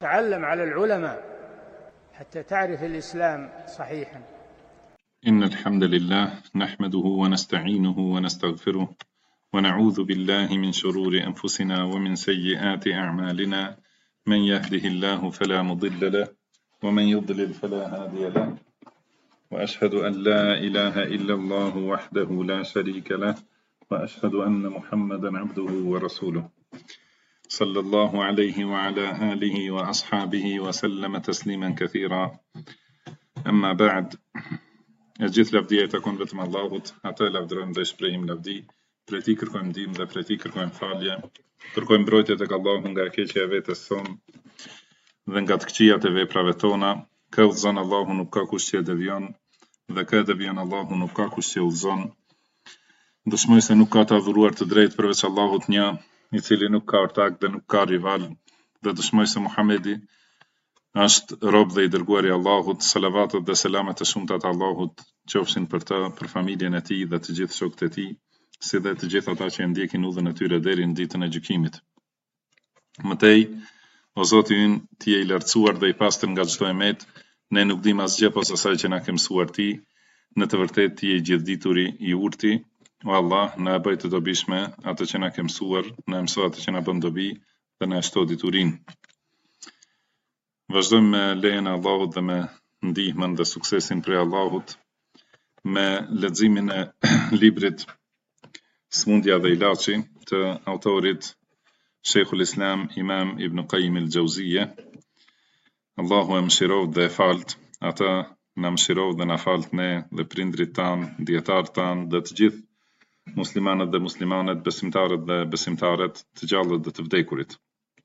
تعلم على العلماء حتى تعرف الإسلام صحيحا. إن الحمد لله نحمده ونستعينه ونستغفره ونعوذ بالله من شرور أنفسنا ومن سيئات أعمالنا. من يهده الله فلا مضل له ومن يضلل فلا هادي له، وأشهد أن لا إله إلا الله وحده لا شريك له، وأشهد أن محمدا عبده ورسوله صلى الله عليه وعلى آله وأصحابه وسلم تسليما كثيرا. أما بعد، gjithë lavdia takon vetëm Allahut, atë lavdërojmë dhe shprehim lavdi, prej tij kërkojmë ndihmë dhe prej tij kërkojmë falje, kërkojmë mbrojtje tek Allahu nga keqja e vetes sonë dhe nga të këqijat e veprave tona. Kë udhëzon Allahu nuk ka kush që devion, dhe kë devion Allahu nuk ka kush që udhëzon. Dëshmoj se nuk ka të adhuruar të drejtë përveç Allahut një, i cili nuk ka ortak dhe nuk ka rival, dhe dëshmoj se Muhamedi është rob dhe i dërguari i Allahut. Salavatet dhe selamet e shumta të Allahut qofshin për të, për familjen e tij dhe të gjithë shokët e tij, si dhe të gjithë ata që ndjekin udhën e tyre deri në ditën e gjykimit. Mëtej, o Zoti ynë, ti je i lartësuar dhe i pastër nga çdo emet, ne nuk dim asgjë posa asaj që na ke mësuar ti. Në të vërtetë ti je i gjithdituri, i urti. O Allah, na e bëj të dobishme atë që na ke mësuar, na mëso atë që na bën dobi dhe na shto diturinë. Vazhdojmë me lejen e Allahut dhe me ndihmën dhe suksesin prej Allahut me leximin e librit Smundja dhe Ilaçi të autorit Sheikhul Islam Imam Ibn Qayyim al-Jauziyje. Allahu e mëshiroft dhe e falt, ata na mëshiroft dhe na falt ne dhe prindrit tanë, dietarët tanë dhe të gjithë muslimanët dhe muslimanet, besimtarët dhe besimtaret, të gjallët dhe të vdekurit.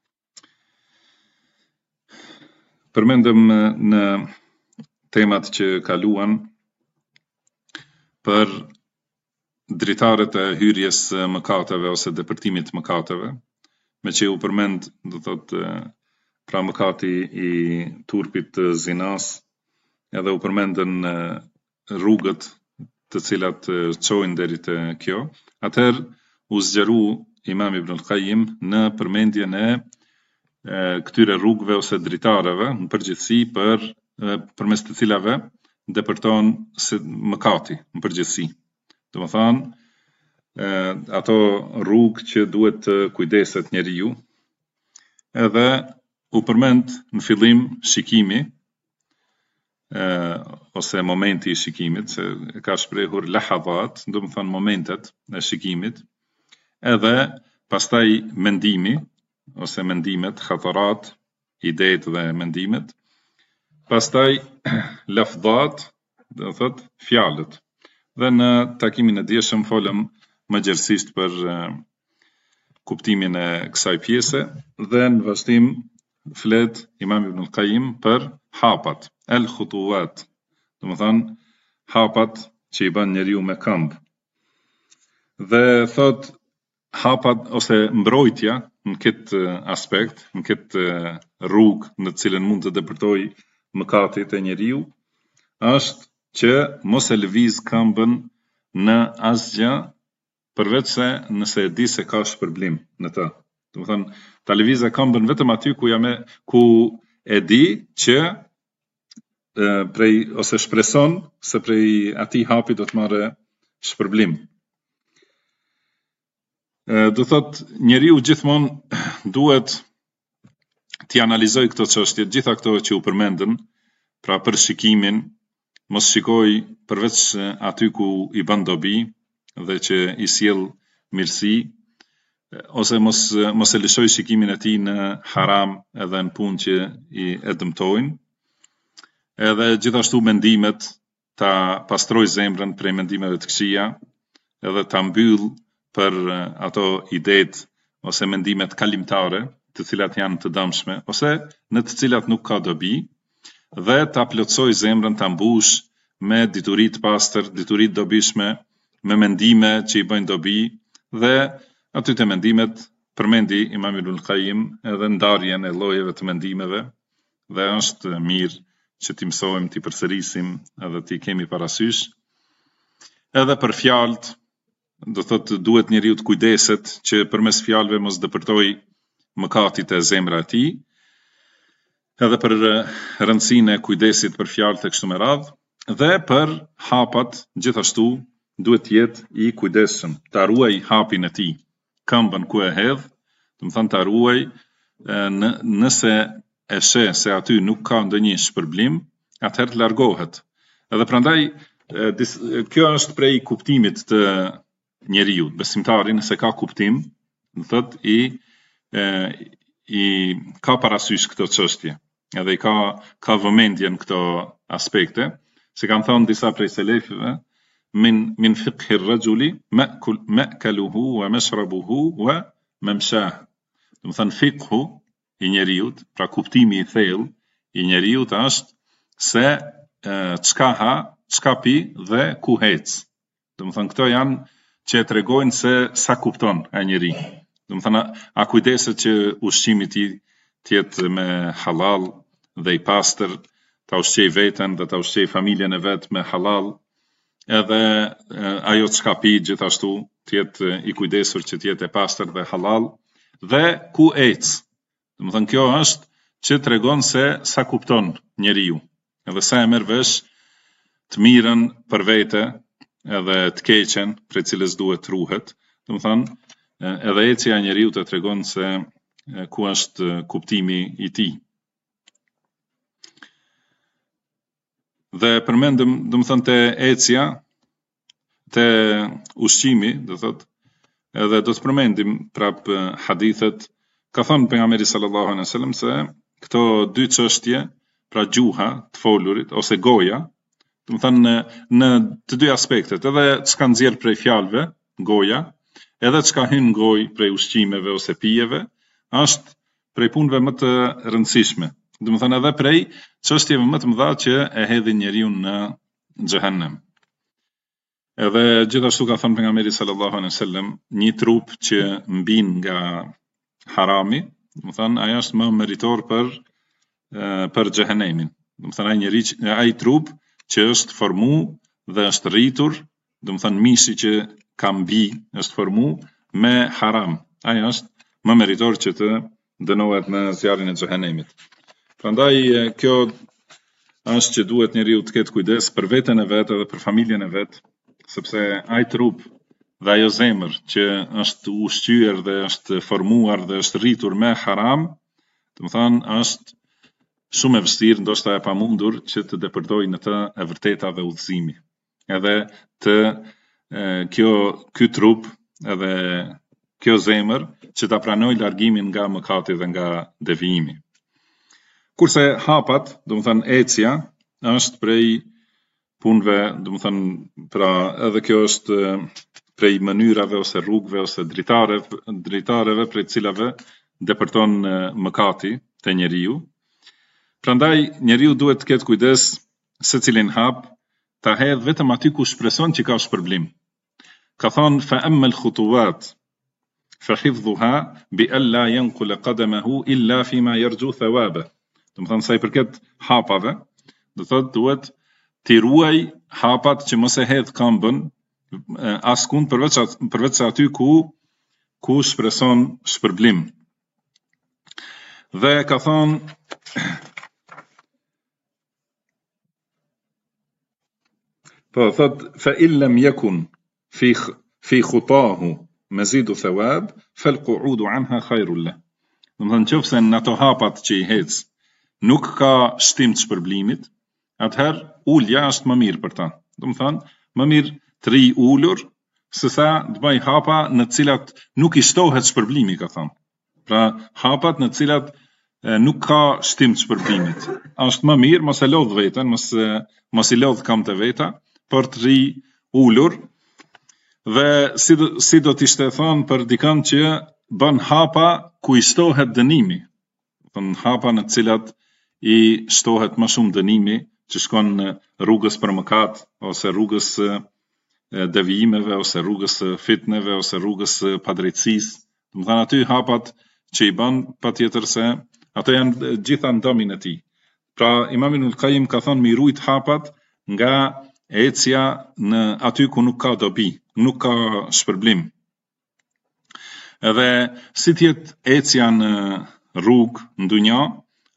Përmendëm në temat që kaluan për dritarët e hyrjes mëkateve ose depërtimit mëkateve, me që u përmend, do thotë, pra mëkati i turpit të zinas, edhe u përmendën rrugët të cilat çojnë deri te kjo. Atëherë u zgjeru Imam Ibn al-Qayyim në përmendjen e këtyre rrugëve ose dritareve në përgjithësi përmes të cilave depërton mëkati në përgjithësi. Domethënë ato rrugë që duhet të kujdeset njeriu. Edhe u përmend në fillim shikimi ose momenti i shikimit, se ka shprehur lahadhat, domethënë momentet e shikimit, edhe pastaj mendimi ose mendimet, khatarat, idetë dhe mendimet, pastaj lafdhat, do thot fjalët. Dhe në takimin e dieshëm folëm më gjerësisht për kuptimin e kësaj pjese dhe në vazhdim flet Imam Ibn al-Qayyim për hapat, el-khutuwat, domethënë hapat që i bën njeriu me këmbë. Dhe thot hapat ose mbrojtja në këtë aspekt, në këtë rrugë në të cilën mund të depërtoj mëkatit e njeriu, është që mos e lëviz këmbën në asgjë përveç se nëse e di se ka shpërblim në të. Domethënë, ta lëvizë këmbën vetëm aty ku e di që prej ose shpreson se prej atij hapi do të marrë shpërblim. Do thot njeriu gjithmonë duhet t'i analizoj këto çështje, gjitha këto që u përmendën, pra për shikimin, mos shikoj përveç aty ku i bën dobi dhe që i sjell mirësi, ose mos e lëshoj shikimin e tij në haram edhe në punë që e dëmtojnë. Edhe gjithashtu mendimet, ta pastroj zemrën prej mendimeve të këqija, edhe ta mbyll për ato idetë ose mendimet kalimtare, të cilat janë të dëmshme, ose në të cilat nuk ka dobi, dhe ta plotësoj zemrën, ta mbush me dituri të pastër, dituri të dobishme, me mendime që i bëjnë dobi, dhe aty të mendimet përmendi Imam Ibn al-Qayyim edhe ndarjen e llojeve të mendimeve, dhe është mirë që t'i mësojmë, t'i përsërisim edhe t'i kemi parasysh. Edhe për fjalët, do thotë duhet njeriu të kujdeset që përmes fjalëve mos depërtoj mëkatit e zemra e tij. edhe për rëndësinë e kujdesit për fjalët e kështu me radhë, dhe për hapat gjithashtu duhet të jetë i kujdesshëm, ta ruaj hapin e tij, këmbën ku e hedh, do të thonë ta ruaj, nëse e sheh se aty nuk ka ndonjë shpërblim, atëherë të largohet. Edhe prandaj kjo është prej kuptimit të njeriu, besimtari nëse ka kuptim, do thotë i ka parasysh këto çështje, edhe i ka vëmendje në këto aspekte, se kanë thënë disa prej selefëve, min fiqhi ar-rajuli ma'kaluhu wa mashrabuhu wa mamshah. Do të thënë fiqhu i njeriut, pra kuptimi i thellë i njeriut është se çka ha, çka pi dhe ku hec. Do të thënë këto janë që tregojnë se sa kupton ai njeri. Do të thënë a kujdeset që ushqimi i tij të jetë me halal dhe i pastër, ta ushqej veten dhe ta ushqej familjen e vet me halal, edhe ajo çka pi gjithashtu të jetë i kujdesur që të jetë e pastër dhe halal, dhe ku ec. Do të thënë kjo është që tregon se sa kupton njeriu, edhe sa e merr vesh të mirën për vete, edhe të keqen për cilës duhet ruhet. Do të thënë edhe ecja e njeriu të tregon se ku është kuptimi i tij. Dhe përmendëm, do të thënë te ecja, te ushqimi, do thotë, edhe do të përmendim prap hadithet. Ka thënë pejgamberi sallallahu alejhi wasallam se këto dy çështje, pra gjuha, të folurit ose goja, do të thënë në të dy aspektet, edhe çka nxjerr prej fjalëve, goja, edhe çka hyn në gojë prej ushqimeve ose pijeve, është prej punëve më të rëndësishme. Do të thënë edhe prej çështjeve më të mëdha që e hedhin njeriu në xhehenem. Edhe gjithashtu ka thënë pejgamberi sallallahu alejhi wasallam, një trup që mbin nga harami, do të thënë ai është më meritor për xhehenemin. Do të thënë ai trup që është formu dhe është rritur, do të thënë mishi që ka mbi është formu me haram. Ai është më meritor që të dënohet në zjarrin e xhehenemit. Prandaj kjo është që duhet njeriu të ketë kujdes për veten e vet edhe për familjen e vet, sepse ai trup dhe ajo zemër që është ushqyer dhe është formuar dhe është rritur me haram, do të thënë është shumë e vështirë, ndoshta e pamundur që të depërtojë në të e vërteta dhe udhëzimi. Edhe ky trup edhe kjo zemër që ta pranojë largimin nga mëkati dhe nga devijimi. Kurse hapat, do të thënë ecja, është prej punëve, do të thënë, pra edhe kjo është prej mënyrave ose rrugëve ose dritareve prej cilave depërton mëkati te njeriu. Prandaj njeriu duhet të ketë kujdes se cilin hap ta hedh vetëm aty ku shpreson që ka shpërblim. Ka thonë fa amma al-khutuwat fa hifdhuha bi alla yanqula qadamahu illa fima yarju thawaba. Do të thënë sa i përket hapave, do thotë duhet t'i ruaj hapat që mos e hedh këmbën askund përveç aty ku shpreson shpërblim. Dhe ka thonë po thotë fa illam yakun fi khutahu mazidu thawab falqu'udu anha khairul lah. Do të thënë nëse në ato hapat që i hec nuk ka shtim të shpërblimit, atëherë ulja është më mirë për ta. Do të thënë më mirë të ri ulur se sa të bëj hapa në të cilat nuk i shtohet shpërblimi, ka thënë. Pra hapat në të cilat nuk ka shtim të shpërblimit. Është më mirë mos e lodh veten, mos i lodh këmbët e veta, për të ri ulur. Dhe si do t'ishte thënë për dikën që bën hapa ku i shtohet dënimi. Bën hapa në të cilat i shtohet më shumë dënimi, që shkon në rrugës për mëkat, ose rrugës devijimeve, ose rrugës fitneve, ose rrugës padrejtësisë. Do të thënë aty hapat që i bën, patjetër se ato janë gjitha në domin e tij. Pra Imam Ibnul Qayyim ka thënë mi rujt hapat nga ecja në aty ku nuk ka dobi, nuk ka shpërblim. Edhe si tjetë ecja në rrugë, në dunja,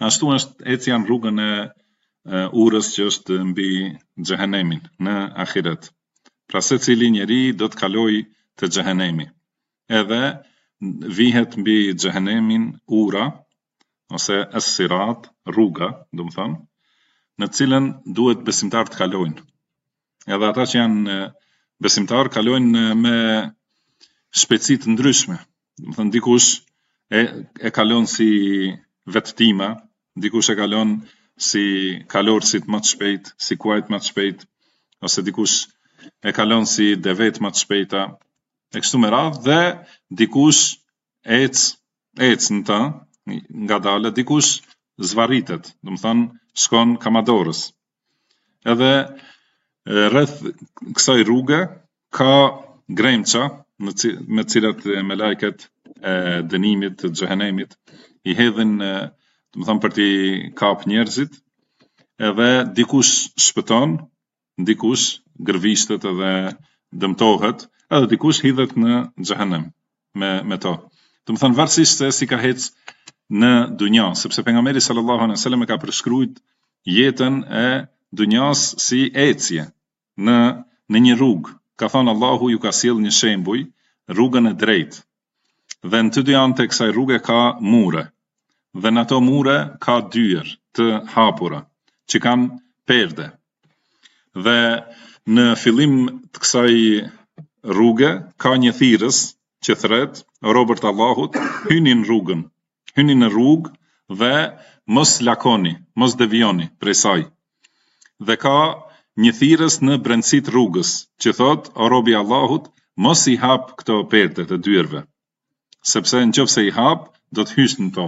ashtu është ecja në rrugën e urës që është mbi xhehenemin në ahiret. Pra secili njeri do të kalojë te xhehenemi. Edhe vihet mbi xhehenemin ura ose as-sirat, rruga, do të thonë, në cilën duhet besimtar të kalojnë. Edhe ata që janë besimtar kalojnë me shpejtësi të ndryshme. Do të thonë dikush e kalon si vetëtima, dikush e kalon si kalorësit më të shpejt, si kuajt më të shpejt, ose dikush e kalon si devet më të shpejta, e kështu me radhë, dhe dikush ec në ta, nga dale, dikush zvaritet, do të thonë shkon kamadorës. Edhe rreth kësaj rruge ka gremça me cilat me lajket e dënimit të xhehenemit i hedhin, do të thonë për t'i kap njerëzit, edhe dikush shpëton, dikush gërvistet edhe dëmtohet, edhe dikush hidhet në xhehenem me to. Do të thonë varësisht se si ka hec në dunja, sepse pejgamberi sallallahu alejhi wasallam e ka përshkruajt jetën e dunjas si ecje në një rrugë. Ka thënë Allahu ju ka sjell një shembuj, rrugën e drejtë. Dhe në të dy anët e kësaj rruge ka mure. Dhe në ato mure ka dyer të hapura, që kanë perde. Dhe në fillim të kësaj rruge ka një thirrës që thret, robërt Allahut, hyni në rrugë dhe mos lakoni, mos devijoni prej saj. Dhe ka një thirrës në brendësit rrugës, që thot, o robi Allahut, mos i hap këto perde të dyerve, sepse nëse i hap, do të hysh në to.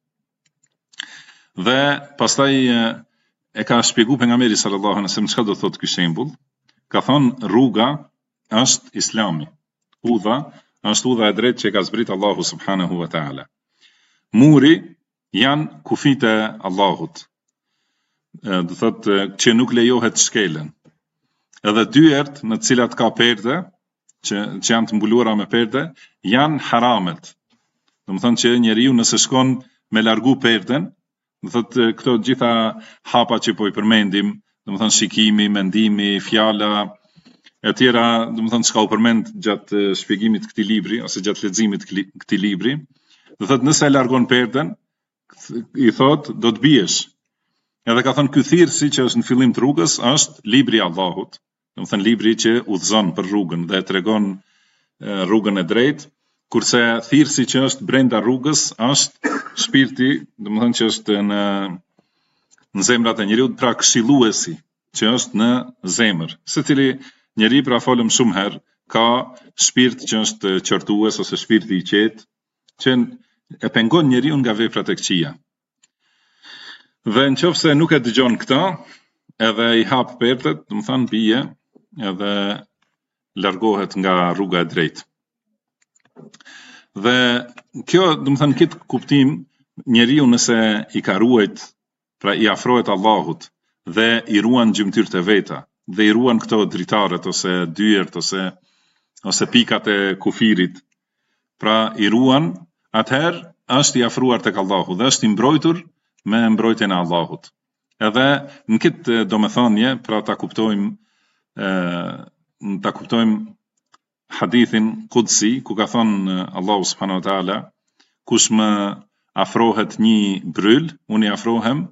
Dhe pastaj e ka shpjeguar pejgamberi sallallahu alejhi wasallam çka do thotë ky shembull. Ka thonë rruga është Islami. Udha është udha e drejtë që ka zbrit Allahu subhanahu wa taala. Muri janë kufit e Allahut. Do thotë që nuk lejohet shkelen. Edhe dyert në të cilat ka perde, që janë të mbuluara me perde, janë haramet. Do të thonë që njeriu nëse shkon me largu perden, do thotë këto gjitha hapa që po i përmendim, do të thonë shikimi, mendimi, fjala e tjera, do të thonë çka u përmend gjatë shpjegimit të këtij libri ose gjatë leximit të këtij libri, do thotë nëse e largon perden, i thotë do të biesh. Edhe ka thënë ky thirrsi që është në fillim të rrugës është libri i Allahut, do të thonë libri që udhëzon për rrugën dhe tregon rrugën e drejtë, kurse thirrsi që është brenda rrugës është shpirti, do të thonë që është në zemrat e njeriu, pra këshilluesi që është në zemër. Secili njeri, pra folëm shumë herë, ka shpirt që është qortues ose shpirti i qetë, që e pengon njeriu nga veprat e këqija. Dhe nëse nuk e dëgjon këtë, edhe i hap perdet, do të thonë bie edhe largohet nga rruga e drejtë. Dhe kjo, do të thonë këtë kuptim, njeriu nëse i ka ruajt, pra i afrohet Allahut dhe i ruan gjymtyrët e veta, dhe i ruan këto dritaret ose dyert ose pikat e kufirit, pra i ruan, atëherë është i afruar tek Allahu dhe është i mbrojtur me mbrojtjen e Allahut. Edhe në këtë domethënie, pra ta kuptojmë hadithin Qudsi, ku ka thënë Allahu subhanahu wa taala, kush më afrohet një bryl, unë i afrohem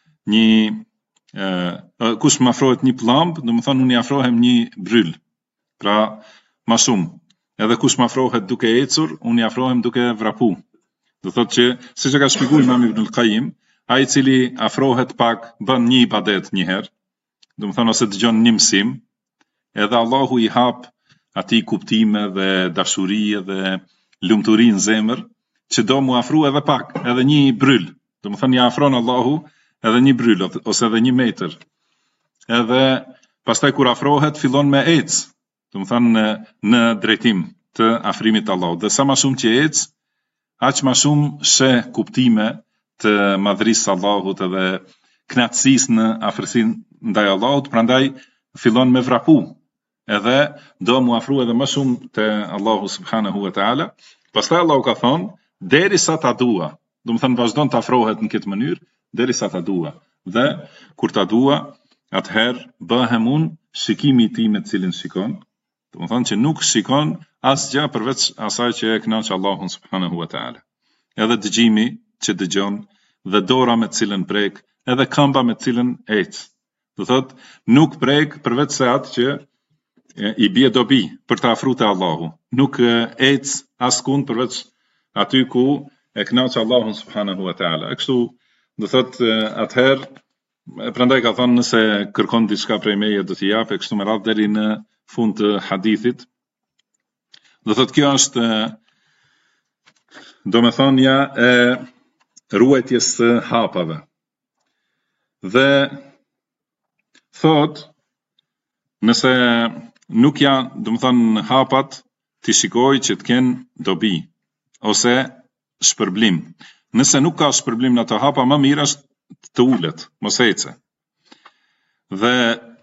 kush më afrohet një pllumb, do të thonë unë i afrohem një bryl. Pra më shumë. Edhe kush më afrohet duke ecur, unë i afrohem duke vrapu. Do thotë që siç e ka shpjeguar Imam Ibn al-Qayyim, ai i cili afrohet pak bën një ibadet një herë, do të thonë ose dëgjon një mësim, edhe Allahu i hap atij kuptime dhe dashuri dhe lumturi në zemër, që do mu afru edhe pak, edhe një bryl. Do të thonë ja afron Allahu edhe një bryl ose edhe 1 metër. Edhe pastaj kur afrohet fillon me ec, do të thonë në drejtim të afrimit të Allahut. Dhe sa më shumë që ec, aq më shumë sheh kuptime të madhërisë së Allahut edhe kënaqësisë në afërsinë ndaj Allahut, prandaj fillon me vrapu. Edhe do mu afru edhe më shumë te Allahu subhanahu wa taala. Pastaj Allahu ka thonë derisa ta dua. Do të thonë vazhdon të afrohet në këtë mënyrë derisa ta dua. Dhe kur ta dua, atëherë bëhem unë shikimi i tij me cilin shikon. Do të thonë që nuk shikon asgjë përveç asaj që e kënaq Allahun subhanahu wa taala. Edhe dëgjimi që dëgjon dhe dora me cilën prek, edhe këmba me cilën ec. Do thotë nuk prek përveç se atë që i bie dobi për të afruar te Allahu. Nuk ec askund përveç aty ku e kënaq Allahun subhanahu wa taala. Kështu do thotë atëherë prandaj ka thonë nëse kërkon diçka prej meje do t'i jap, kështu me radhë deri në fund të hadithit. Do thotë kjo është domethënia e ruajtjes së hapave. Dhe thot nëse nuk janë, domethënë hapat ti shikoj që të kenë dobi ose shpërblim. Nëse nuk ka shpërblim në ato hapa, më mirë është të ulet, mos ece. Dhe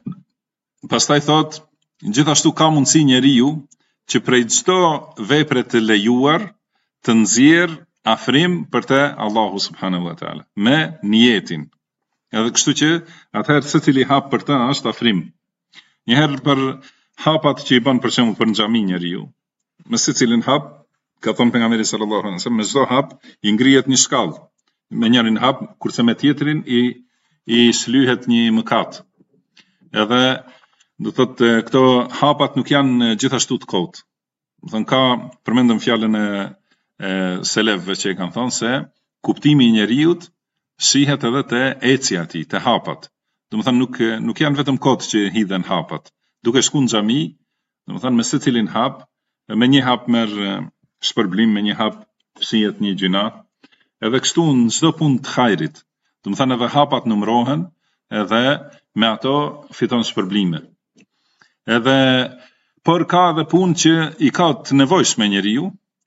pastaj thot, gjithashtu ka mundësi njeriu që prej çdo vepre të lejuar të nxjerr afrim për te Allahu subhanahu wa taala me niyetin. Edhe kështu që atëherë secili hap për të është afrim. Njëherë për hapat që i bën për shembull për në xhami njeriu, me secilin hap, ka thënë pejgamberi sallallahu alaihi wasallam, me çdo hap i ngrihet një shkallë. Me njërin hap, kurse me tjetrin i shlyhet një mëkat. Edhe do thotë këto hapat nuk janë gjithashtu të kotë. Do thonë ka përmendëm fjalën e selefëve që e kanë thonë se kuptimi i njeriut shihet edhe te ecja e tij, te hapat. Domethënë nuk janë vetëm kotë që hidhen hapat. Duke shkuar në xhami, domethënë me secilin hap, me një hap merr shpërblim, me një hap fshihet një gjuna. Edhe kështu në çdo punë të hajrit. Domethënë edhe hapat numërohen, edhe me ato fiton shpërblime. Edhe por ka edhe punë që i ka të nevojshme njeriu,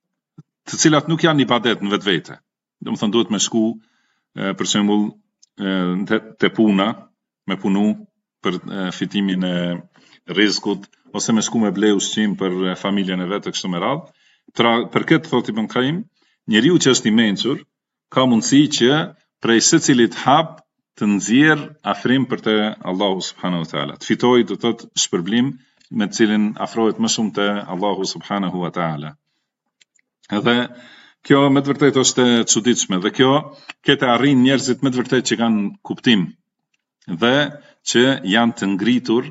të cilat nuk janë ibadet në vetvete. Domethënë duhet me shku për shembull te puna, me punu për fitimin e rrezikut ose me shku me ble ushqim për familjen e vet kështu me radhë. Për këtë thotë Ibn Qayyim, njeriu që është i mençur ka mundësi që prej secilit hap të nxjerr afrim për te Allahu subhanahu wa taala. Të fitojë do të thotë shpërblim me të cilin afrohet më shumë te Allahu subhanahu wa taala. Edhe kjo me të vërtetë është e çuditshme dhe kjo këtë arrin njerëzit me të vërtetë që kanë kuptim dhe që janë të ngritur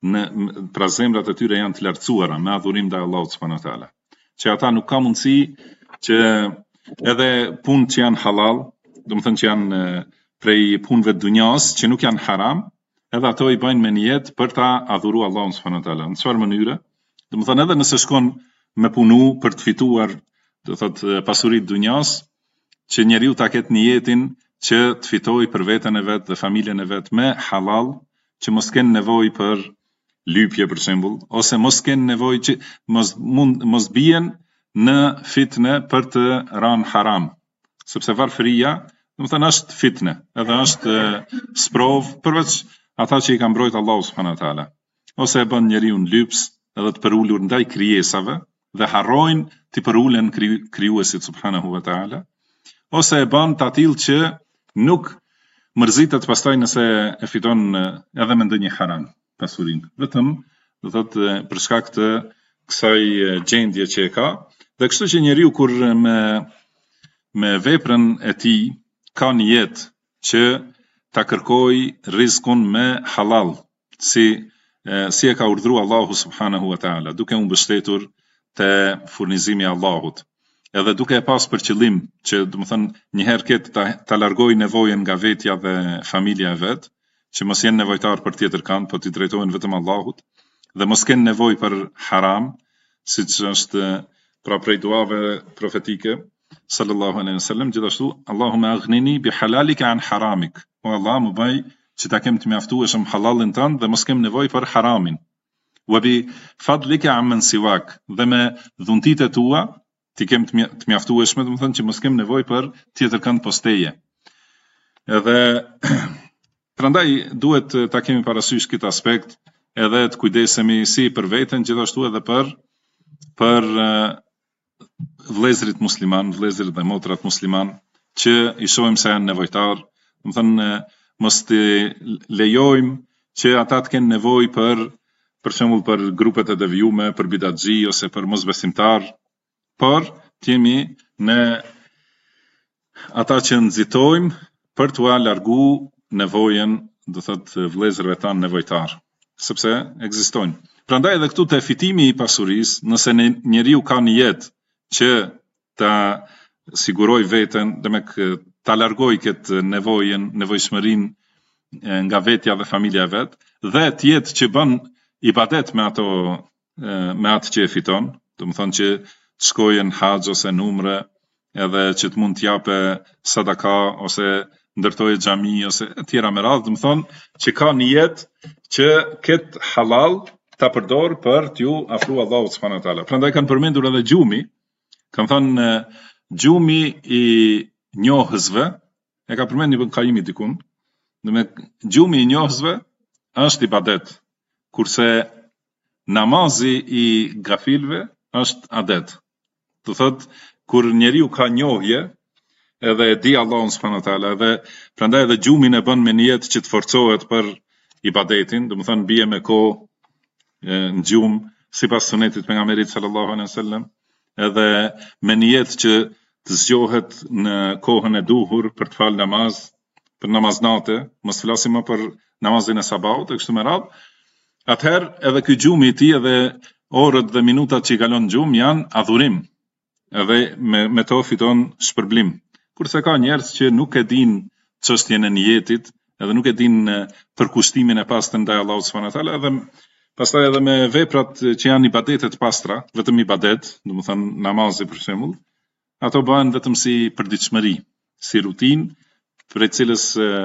pra zemrat e tyre janë të lartësuara me adhurim ndaj Allahut subhanahu wa taala. Që ata nuk ka mundësi që edhe punë që janë halal, domethënë që janë prej punëve të dunjas që nuk janë haram, edhe ato i bëjnë me niyet për ta adhuruar Allahun subhanahu wa taala. Në çfarë mënyre? Domethënë edhe nëse shkon me punu për të fituar, do thotë pasuritë dunjas, që njeriu ta ketë niyetin që të fitojë për veten e vet dhe familjen e vet me halal, që mos kenë nevojë për lypje për shembull, ose mos kenë nevojë që mos bien në fitne për të rënë haram. Sepse varfëria, domethënë është fitne, edhe është sprov përveç ata që i ka mbrojtë Allahu subhanahu wa taala. Ose e bën njeriu në lyps, edhe të përulur ndaj krijesave dhe harrojnë të përulen krijuesit subhanahu wa taala, ose e bën të atill që nuk mërzitet pastaj nëse e fiton edhe me ndonjë haram pasurinë. Vetëm do thotë për shkak të kësaj gjendje që e ka, dhe kështu që njeriu kur me veprën e tij ka niyet që ta kërkoj rizikun me halal, si e ka urdhëruar Allahu subhanahu wa taala, duke u mbështetur te furnizimi i Allahut. Edhe duke e pas për qëllim që domethënë një herë këtë ta largoj nevojën nga vetja dhe familja e vet, që mos jenë nevojtar për tjetër kënd, po t'i drejtohen vetëm Allahut, dhe mos kenë nevojë për haram, siç është pra prej duave profetike sallallahu alaihi wasallam, gjithashtu Allahumma aghnini bi halalika an haramik. O Allah, më bëj që ta kem të mjaftueshëm halalin tënd dhe mos kem nevojë për haramin. Wa bi fadlika amman siwak, dhe me dhuntitë tua ti kem të mjaftueshme, domethënë që mos kem nevojë për tjetër kënd posteje. Edhe prandaj duhet ta kemi parasysh këtë aspekt, edhe të kujdesemi si për veten, gjithashtu edhe për vëllezërit musliman, vëllezërit dhe motrat musliman, që i shohim se janë nevojtar Do të thënë mos të lejojmë që ata të kenë nevojë për shembull për grupet e devijume, për bidatxhi ose për mosbesimtar, por të jemi në ata që nxitojmë për t'u largu nevojën, do thotë vëllezërve tanë nevojtar, sepse ekzistojnë. Prandaj edhe këtu te fitimi i pasurisë, nëse njeriu ka një jetë që ta siguroj veten, ta largoj këtë nevojshmërinë nga vetja dhe familja e vet, dhe të jetë që bën ibadet me atë që e fiton, do të thonë që shkojë në haxh ose në umre, edhe që të mund të jape sadaka ose ndërtojë xhami ose të tjera me radhë, do të thonë që ka një jetë që këtë halal ta përdor për t'ju afruar Allahut subhanahu wa taala. Prandaj kanë përmendur edhe gjumi, kanë thënë gjumi i njohësve, e ka përmendur Ibn Qayyim dikun, gjumi i njohësve është ibadet, kurse namazi i gafilve është adet. Do thotë kur njeriu ka njohje edhe e di Allahun subhanahu wa taala, edhe prandaj edhe gjumin e bën me niyet që të forcohet për ibadetin, do të thonë bie me kohë në gjumë sipas sunetit pejgamberit sallallahu alaihi wasallam, edhe me niyet që të zgjohet në kohën e duhur për të fal namaz, për namaznate, mos flasim më për namazin e sabahut e kështu me radhë. Atëherë edhe ky gjumi i tij edhe orët dhe minutat që i kalon në gjumë janë adhurim, edhe me to fiton shpërblim. Kurse ka njerëz që nuk e dinë çështjen e niyetit, edhe nuk e dinë përkushtimin e pastër ndaj Allahut subhanahu wa taala, edhe pastaj edhe me veprat që janë ibadete të pastra, vetëm ibadet, do të thënë namazi për shembull, ato bëhen vetëm si përditshmëri, si rutinë, për e cilës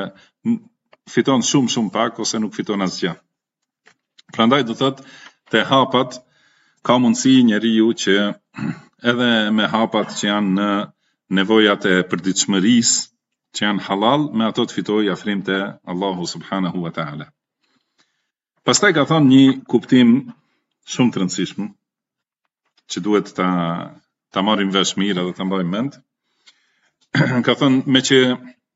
fiton shumë pak ose nuk fiton asgjë. Prandaj do thotë te hapat ka mundësi njeriu që edhe me hapat që janë në nevojat e përditshmërisë, që janë halal, me ato të fitojë afrim te Allahu subhanahu wa taala. Pastaj ka thonë një kuptim shumë të rëndësishëm, që duhet ta marrim vesh mirë dhe ta mbajmë mend. Ka thonë me që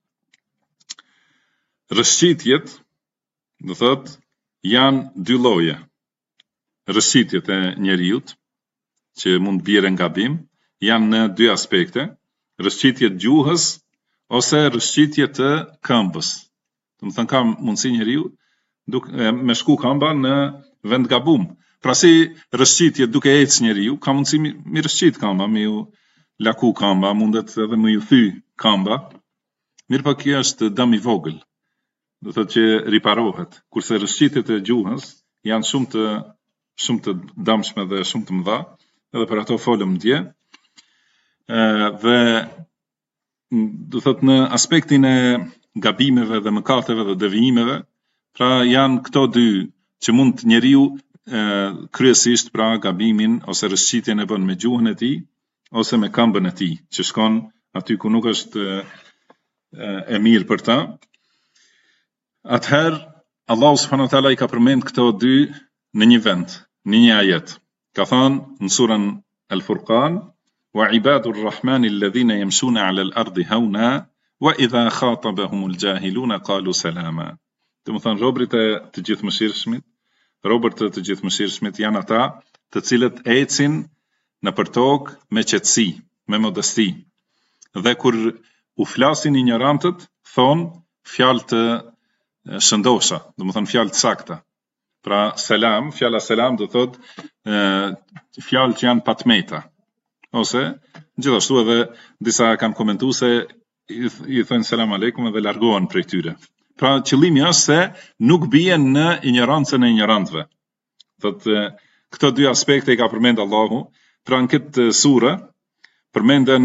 rëshqitjet, do thotë, janë dy lloje. Rëshqitjet e njeriut, që mund bjerë nga gabim, janë në dy aspekte, rëshqitjet gjuhës ose rëshqitjet të këmbës. Do të thënë ka mundësi njeriu me shku këmba në vend gabum. Pra si rëshqitjet duke ecë njeriu, ka mundësi mi rëshqit këmba, mi ju laku këmba, mundet edhe me ju thy këmba. Mirë pa kjo është dëm i vogël, do thotë që riparohet, kurse rëshqitjet e gjuhës janë shumë të dëmshme dhe shumë të mëdha, edhe për ato folëm dje. Dhe do thotë në aspektin e gabimeve dhe mëkateve dhe devijimeve, pra janë këto dy që mund njeriu kryesisht pra gabimin ose rëshqitjen e bën me gjuhën e tij ose me këmbën e tij, që shkon aty ku nuk është e mirë për ta. Atëherë Allahu subhanahu wa taala i ka përmend këto dy në një vend, në një ajet. Ka thënë në surën Al-Furqan: "Wa ibadur rahmani alladhina yamshuna 'ala al-ardi hawna wa idha khatabahumul jahiluna qalu salama." Do të thonë robërit e të gjithëmëshirshmit, robërt e të gjithëmëshirshmit janë ata të cilët ecin nëpër tokë me qetësi, me modesti. Dhe kur u flasin ignorantët, thonë fjalë të shëndosha, do të thonë fjalë të sakta. Pra selam, fjala selam do thotë fjalë që janë patmeta. Ose gjithashtu edhe disa kanë komentuar se i thonë selam aleikum dhe largohen prej tyre. Pra qëllimi është se nuk bien në ignorancën e ignorantëve. Thotë këto dy aspekte i ka përmend Allahu. Pra në këtë sure përmenden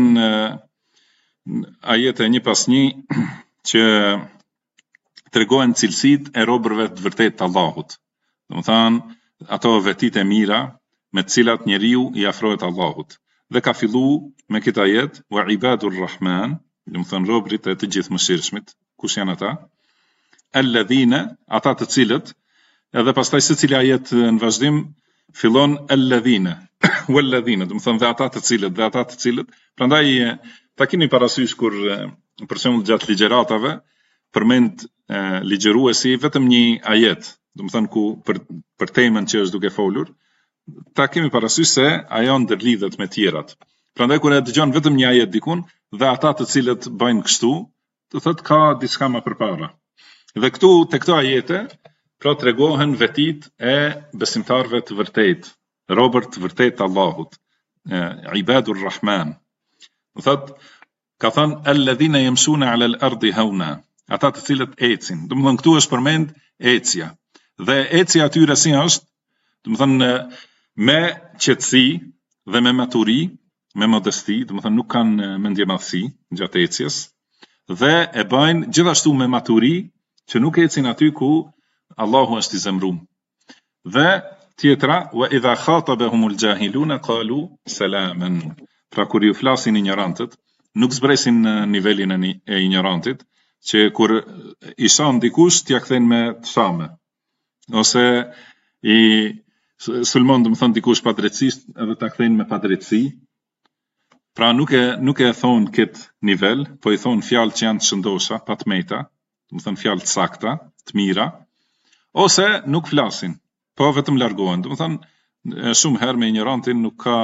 ajete një pas një që tregojnë cilësitë e robërve të vërtetë të Allahut. Do të thonë ato vetit e mira me të cilat njeriu i afrohet Allahut. Dhe ka filluar me këtë ajet: "Wa ibadur rahman", do të thonë robërit e të gjithëmëshirshmit. Kush janë ata? Alladhina, ata të cilët, edhe pastaj secili ajet në vazhdim fillon alladhina, walladhina, do të thonë dhe ata të cilët, prandaj ta keni parasysh kur për shembull gjatë ligjëratave përmend ligjëruesi vetëm një ajet, domethënë ku për temën që është duke folur, ta kemi parasysh se ajo ndërlidhet me tjerat. Prandaj kur e dëgjon vetëm një ajet dikun dhe ata të cilët bëjnë kështu, do thotë ka diçka më përpara. Dhe këtu te këto ajete pra tregohen vetit e besimtarëve të vërtet, robërt të vërtet të Allahut, ibadur rahman. Do thotë ka thënë alladhina yamshuna ala al-ardi hauna, ata të cilët ecin. Domethënë këtu është përmend ecja. Dhe ecja atyre si është, domethënë me qetësi dhe me maturi, me modesti, domethënë nuk kanë mendje madhësi gjatë ecjes, dhe e bëjnë gjithashtu me maturi që nuk ecin aty ku Allahu është i zemrum. Dhe tjetra, wa idha khatabahumul jahiluna qalu salaman. Pra kur ju flasin ignorantët, nuk zbresin në nivelin e ignorantit, që kur i shon dikush t'ja kthejnë me të shame, ose i sulmon domethënë dikush pa drejtësisht edhe ta kthejnë me padrejtësi. Pra nuk e thon këtë nivel, po i thon fjalë që janë të shëndosha, pa të meta, domethënë fjalë të sakta, të mira, ose nuk flasin, po vetëm largohen. Domethënë shumë herë me ignorantin nuk ka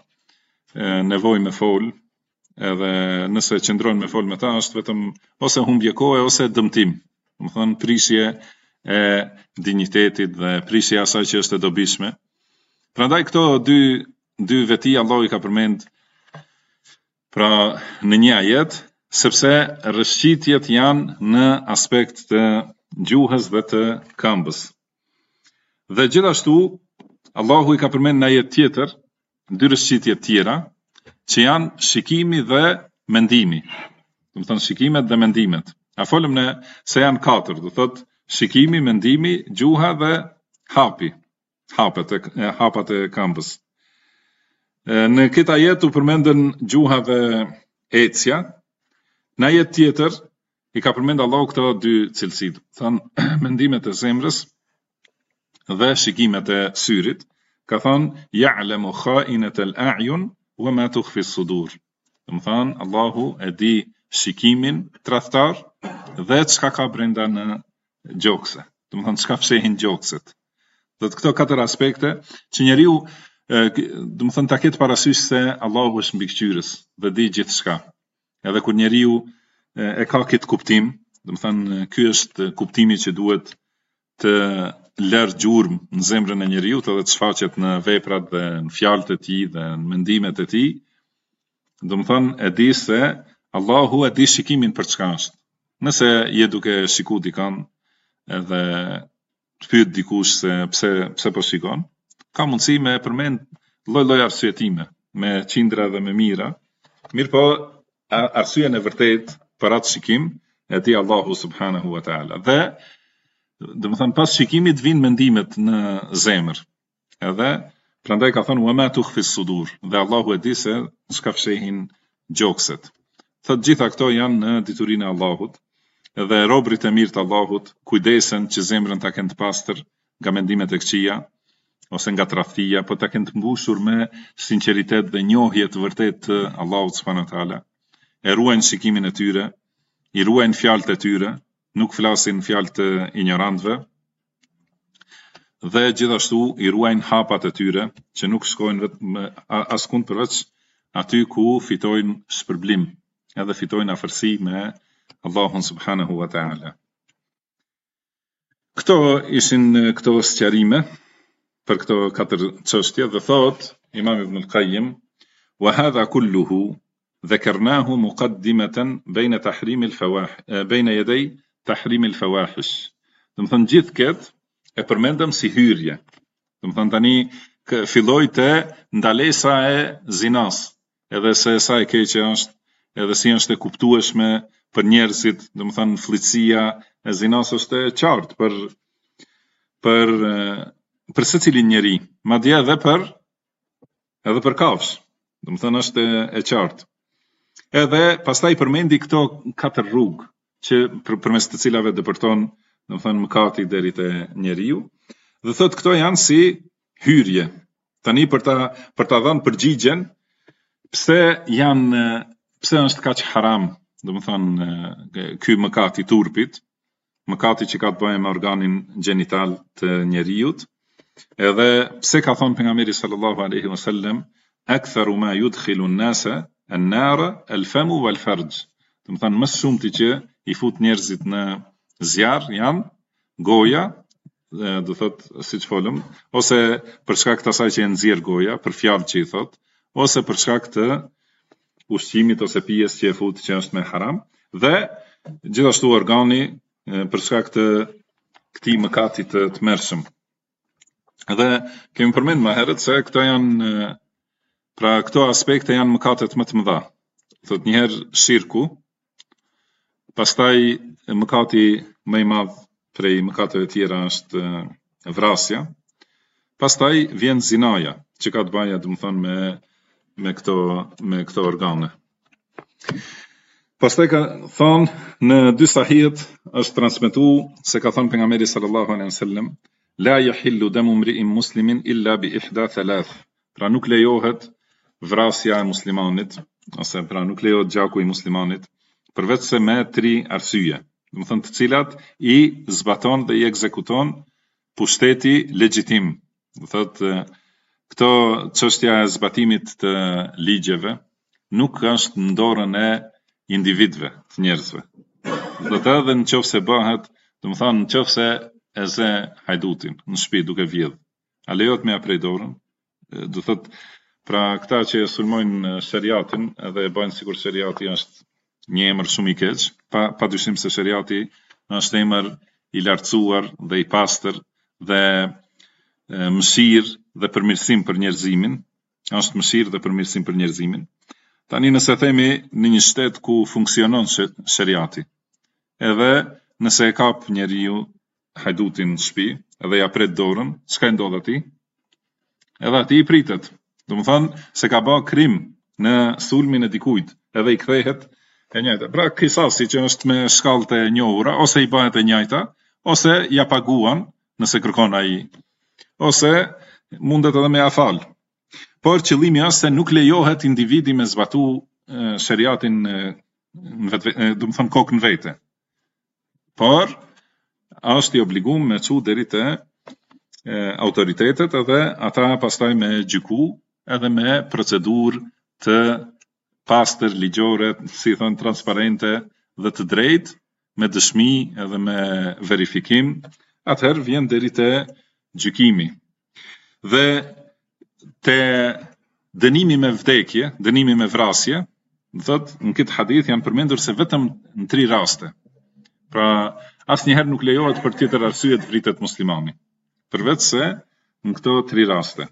nevojë me fol, edhe nëse qëndron me fol me ta është vetëm ose humbje kohe ose dëmtim. Domethënë prishje e dinjitetit dhe prishje asaj që është e dobishme. Prandaj këto dy veti Allah i ka përmend pra në një ajet, sepse rrëshqitjet janë në aspekt të gjuhës dhe të këmbës. Dhe gjithashtu Allahu i ka përmend në ajet tjetër dy rrëshqitje tjera, që janë shikimi dhe mendimi. Domethënë shikimet dhe mendimet. A folëm ne se janë 4, do thotë shikimi, mendimi, gjuha dhe hapat e këmbës. Në këtë ajet u përmendën gjuha dhe ecja. Në ajet tjetër i ka përmend Allahu këto dy cilësi, thënë mendimet e zemrës dhe shikimet e syrit. Ka thënë ya'lamu kha'inatal a'yun wa ma tukhfi as-sudur. Domethënë Allahu e di shikimin tradhtar dhe çka ka brenda në gjokse. Domethënë çka fshehin gjokset. Dhe këto 4 aspekte që njeriu domethënë ta ketë parasysh se Allahu është mbikëqyrës dhe di gjithçka. Edhe kur njeriu e ka këtë kuptim, domethënë ky është kuptimi që duhet të lërë gjurmë në zemrën e njeriut edhe të shfaqet në veprat dhe në fjalët e tij dhe në mendimet e tij. Domethënë e di se Allahu e di shikimin për çka është. Nëse je duke shiku dikan edhe të pyet dikush se pse po shikon, ka mundësi me përmend lloj arsyetime, me qindra dhe me mira. Mirë po arsyeën e vërtet për atë shikim e di Allahu subhanahu wa taala. Dhe domethënë pas shikimit vijnë mendimet në zemër. Edhe prandaj ka thënë wa ma tukhfi as-sudur, dhe Allahu e di se çka fshehin gjokset. Thotë gjitha këto janë në diturinë e Allahut, dhe robërit e mirë të Allahut kujdesen që zemrën ta kenë të pastër nga mendimet e këqija ose nga tradhtia, po ta kenë të mbushur me sinqeritet dhe njohje të vërtetë të Allahut subhanahu wa taala. E ruajnë shikimin e tyre, i ruajnë fjalët e tyre, nuk flasin fjalë të ignorantëve, dhe gjithashtu i ruajnë hapat e tyre, që nuk shkojnë vetëm askund përveç aty ku fitojnë shpërblim, edhe fitojnë afërsi me Allahun subhanahu wa taala. Këto ishin këto sqarime për këto 4 çështje, dhe thot Imam Ibn al-Qayyim, wa hadha kulluhu dhakarnahu muqaddimatan bayna tahrim bayna yaday tahrim al-fawahish. Domethënë gjithë këtë e përmendëm si hyrje. Domethënë tani filloi te ndalesa e zinas, edhe se sa e keqe është, edhe si është e kuptueshme për njerëzit, domethënë fllitësia e zinas është e qartë për secilin njeri, madje edhe për kafsh. Domethënë është e qartë. Edhe pastaj përmendi këto 4 rrugë që përmes të cilave dëpërton, domethënë mëkati deri te njeriu, dhe thot këto janë si hyrje. Tani për ta dhënë përgjigjen pse është kaq haram, ky mëkat I turpit, mëkati që ka të bëjë me organin gjenital të njeriut, edhe pse ka thonë pejgamberi sallallahu alaihi wasallam, aktharu ma yudkhilu an-nasa an-nar al-famu wal-farj. Më shumë ti që I fut njerëzit në zjarr janë goja, do thot siç folëm, ose për shkak të asaj që e nxjerr goja, për fjalë që I thot, ose për shkak të ushqimit ose pijes që e fut që është me haram, dhe gjithashtu organi për shkak të këtij mëkati të tmerrshëm. Dhe kemi përmend më herët se këto janë, pra këto aspekte janë mëkatet më të mëdha. Thot njëherë shirku, pastaj mëkati më I madh prej mëkateve tjera është vrasja, pastaj vjen zinaja, që ka të bëjë domethënë me këto organe. Pastaj ka thonë në dy sahihet është transmetuar se ka thonë pejgamberi sallallahu alaihi wasallam, la yahillu damu mri'in muslimin illa bi ihda thalath. Pra nuk lejohet vrasja e muslimanit, ose pra nuk lejohet gjaku I muslimanit, përveç se me 3 arsye, domethënë të cilat I zbaton dhe I ekzekuton pushteti legjitim. Do thotë këto çështja e zbatimit të ligjeve nuk është në dorën e individëve, të njerëzve. Do të edhe nëse bëhet, domethënë nëse e ze hajdutin në shtëpi duke vjedh, a lejohet me ia prej dorën? Do thotë pra këta që sulmojnë shariatin edhe e bëjnë sikur shariati është një emër shumë I keq, padyshim se shariati është emër I lartësuar dhe I pastër dhe mëshirë dhe përmirësim për njerëzimin, është mëshirë dhe përmirësim për njerëzimin. Tani nëse themi në një shtet ku funksionon shariati, edhe nëse e kap njeriu hajdutin në shtëpi, edhe ja pret dorën, çka ndodh atij? Edhe atij I pritet. Domethënë se ka bërë krim në sulmin e dikujt, edhe I kthehet e njëjta. Pra kisasi që është me shkallët e njohura, ose I bëhet e njëjta, ose ja paguan nëse kërkon ai, ose mundet edhe me ia fal. Por qëllimi është se nuk lejohet individi me zbatu shariatin domethënë kokën vete. Por është I obliguar me çu deri te autoritetet edhe ata pastaj me gjyku edhe me procedurë të pastër ligjore, si thon transparente dhe të drejtë, me dëshmi edhe me verifikim, atëherë vjen deri te gjykimi. Dhe te dënimi me vdekje, dënimi me vrasje, thotë në këtë hadith janë përmendur se vetëm në 3 raste. Pra asnjëherë nuk lejohet për tjetër arsye të vritet muslimani, përveç se në këto 3 raste.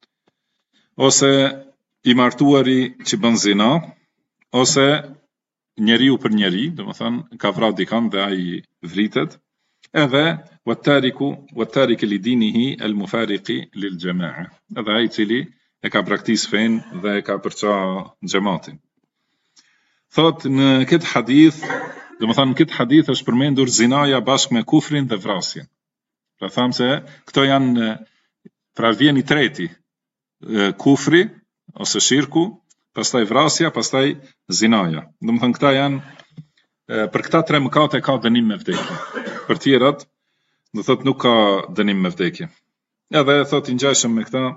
Ose I martuari që bën zina, ose njeriu për njeri, domethënë ka vrarë dikën dhe ai vritet, edhe wat-tariku li dinihi al-mufariqi lil-jama'a. Edhe ai I cili e ka braktis fen dhe e ka përça xhamatin. Thot në këtë hadith, domethënë në këtë hadith është përmendur zinaja bashkë me kufrin dhe vrasjen. Pra tham se këto janë, pra vjen I treti, kufri ose shirku, pastaj vrasja, pastaj zinaja. Domethënë këta janë, për këta 3 mëkate ka dënim me vdekje. Për tjerat, do thot nuk ka dënim me vdekje. Edhe thot I ngjashëm me këta,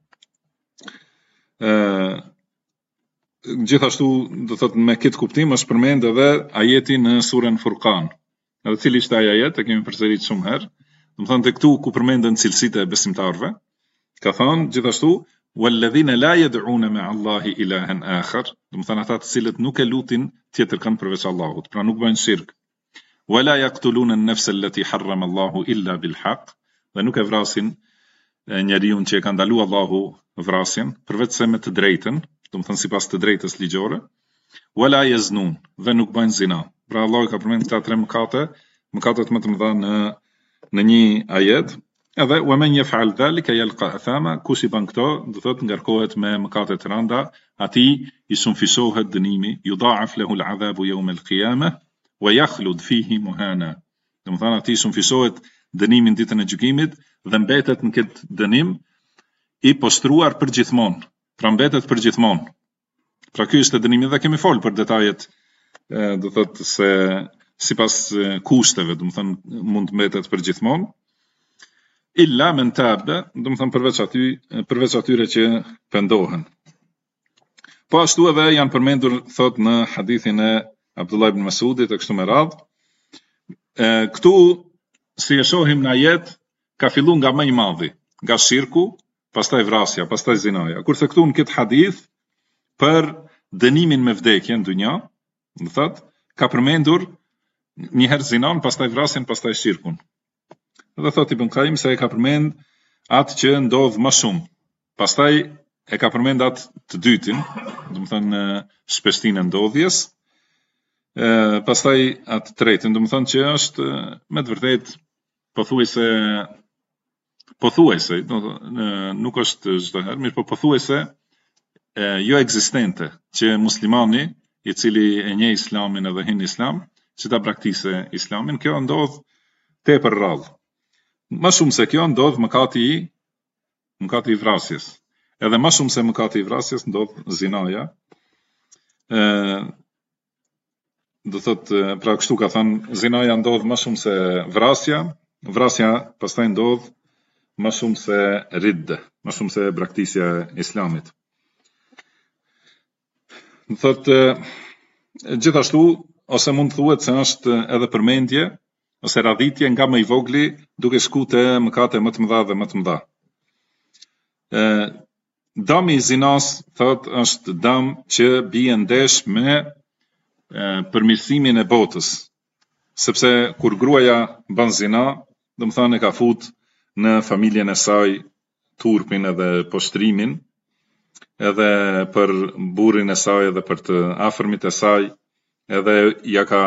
gjithashtu do thot me këtë kuptim është përmend edhe ajeti në surën Furqan. Edhe cili ishte ai ajet, e kemi përsëritur shumë herë. Domethënë te këtu ku përmenden cilësitë e besimtarëve, ka thënë gjithashtu والذين لا يدعون مع الله إلها آخر, domethënë ata të cilët nuk e lutin tjetër kënd përveç Allahut, pra nuk bëjnë shirk. ولا يقتلون النفس التي حرم الله إلا بالحق, dhe nuk e vrasin njeriu që e ka ndaluar Allahu vrasjen, përveç se me të drejtën, domethënë sipas të drejtës ligjore. ولا يزنون, dhe nuk bëjnë zina. Pra Allahu ka përmendur këta 3 mëkate, mëkatet më të mëdha në një ajet. Edhe ومن يفعل ذلك يلقى أثاما, kush I bën këto, do thotë ngarkohet me mëkate të rënda, atij I sumfisohet dënimi, yudha'af lahu al-'adhabu yawm al-qiyamah wa yakhlud fihi muhana. Domethënë atij sumfisohet dënimi ditën e gjykimit dhe mbetet në këtë dënim I postruar përgjithmonë. Pra mbetet përgjithmonë. Pra ky është dënimi dhe kemi folur për detajet do thotë se sipas kushteve, do të thënë mund të mbetet për gjithmonë. Illa men tabe, do të thënë përveç atyre që pendohen. Po ashtu edhe janë përmendur thot në hadithin e Abdullah ibn Mas'udit e kështu me radhë. Këtu si e shohim në ajet ka filluar nga më i madhi, nga shirku, pastaj vrasja, pastaj zinaja. Kurse këtu në këtë hadith për dënimin me vdekje në dunja, do thot, ka përmendur një herë zinan, pastaj vrasjen, pastaj shirkun. Dhe thot Ibn Qayyim se e ka përmend atë që ndodh më shumë. Pastaj e ka përmend atë të dytin, do të thënë shpeshtinë e ndodhjes. Pastaj atë tretin, do të thënë që është me të vërtetë pothuajse, nuk është çdo herë, mirë po pothuajse jo ekzistente që muslimani i cili e njeh Islamin edhe hin Islam, që ta praktikojë Islamin, kjo ndodh tepër rrallë. Më shumë se kjo ndodh mëkati i vrasjes. Edhe më shumë se mëkati i vrasjes ndodh zinaja. Do thotë, pra kështu ka thënë, zinaja ndodh më shumë se vrasja pastaj ndodh më shumë se ridde, më shumë se braktisja e Islamit. Do thotë, gjithashtu ose mund thuhet se është edhe përmendje ose radhitje nga më i vogli duke shku te mëkate më të mëdha dhe më të mëdha. Dami i zinas thot është dam që bie ndesh me përmirësimin e botës, sepse kur gruaja bën zina, do të thonë e ka fut në familjen e saj turpin edhe poshtrimin, edhe për burrin e saj edhe për të afërmit e saj, edhe ja ka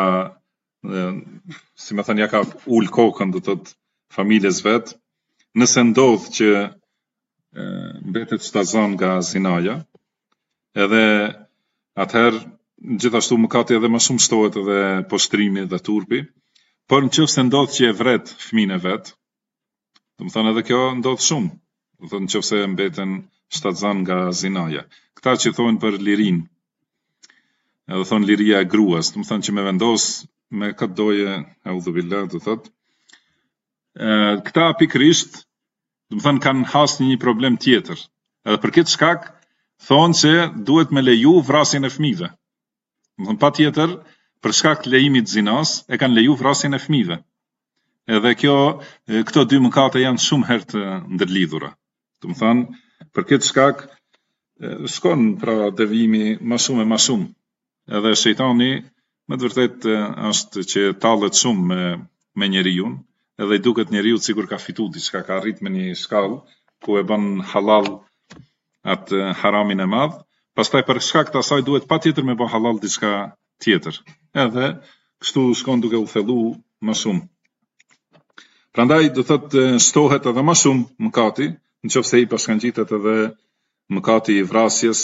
ja ka ul kokën do të familjes vet, nëse ndodh që mbetet shtazan nga zinaja, edhe atëherë gjithashtu mëkati edhe më shumë shtohet edhe poshtrimi dhe turpi, por nëse ndodh që e vret fëmin e vet, do të thonë edhe kjo ndodh shumë, do të thonë nëse mbeten shtazan nga zinaja. Këta që thonë për lirin, edhe thonë liria e gruas, do të thonë që me vendos me këtë doje, audhu billah, do thotë, këta pikrisht, do të thonë kanë hasë një problem tjetër. Edhe për këtë shkak thonë se duhet me leju vrasjen e fëmijëve. Do të thonë patjetër për shkak të lejimit zinas e kanë leju vrasjen e fëmijëve. Edhe këto dy mëkate janë shumë herë të ndërlidhura. Do të thonë për këtë shkak shkon pra devijimi më shumë e më shumë. Edhe shejtani me të vërtetë është që tallet shumë me njeriu, edhe i duket njeriu sikur ka fituar diçka, ka arrit me një shkallë ku e bën halal atë haramin e madh, pastaj për shkak të asaj duhet patjetër me bë halal diçka tjetër. Edhe kështu shkon duke u thellu më shumë. Prandaj do thotë shtohet edhe më shumë mëkati, nëse i pashkangjitet edhe mëkati i vrasjes.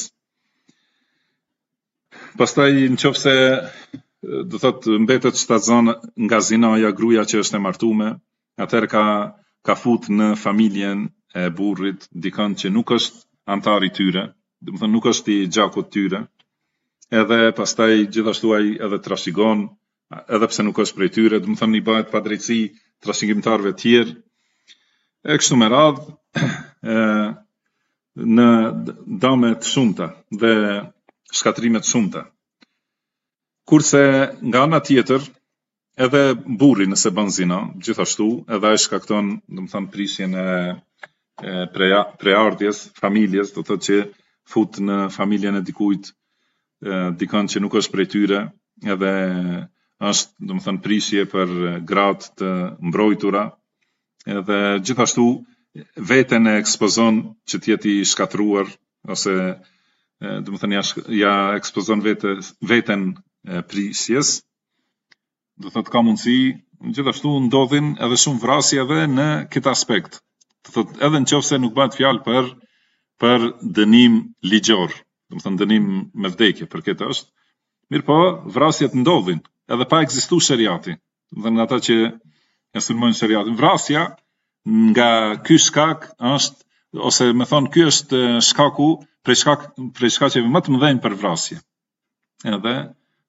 Pastaj nëse do thotë mbetet shtazan nga zinaja gruaja që është e martuar, atëherë ka fut në familjen e burrit dikon që nuk është antar i tyre, do të thonë nuk është i gjakut tyre. Edhe pastaj gjithashtu ai edhe trashëgon, edhe pse nuk është prej tyre, do të thonë i bëhet padrejtësi trashëgimtarëve të tjerë. E kështu me radhë në dame të shumta dhe shkatrime të shumta. Kurse nga ana tjetër, edhe burri nëse bën zina, gjithashtu, edhe ai shkakton, do të thonë prisjen e preardhjes, familjes, do thotë që fut në familjen e dikujt, dikon që nuk është prej tyre, edhe është, do të thonë prisje për gratë të mbrojtura, edhe gjithashtu veten e ekspozon që të jetë i shkatruar ose do të thonë ja ekspozon veten prisjes. Do thotë ka mundësi, gjithashtu ndodhin edhe shumë vrasje edhe në këtë aspekt. Do thotë edhe nëse nuk bëhet fjalë për dënim ligjor, do të thonë dënim me vdekje, për këtë është. Mirë po, vrasjet ndodhin, edhe pa ekzistuar shariati. Do të thonë ata që e sulmojnë shariatin. Vrasja nga ky shkak është, ose me thonë ky është shkaku prej shkaqeve më të mëdhenj për vrasje. Edhe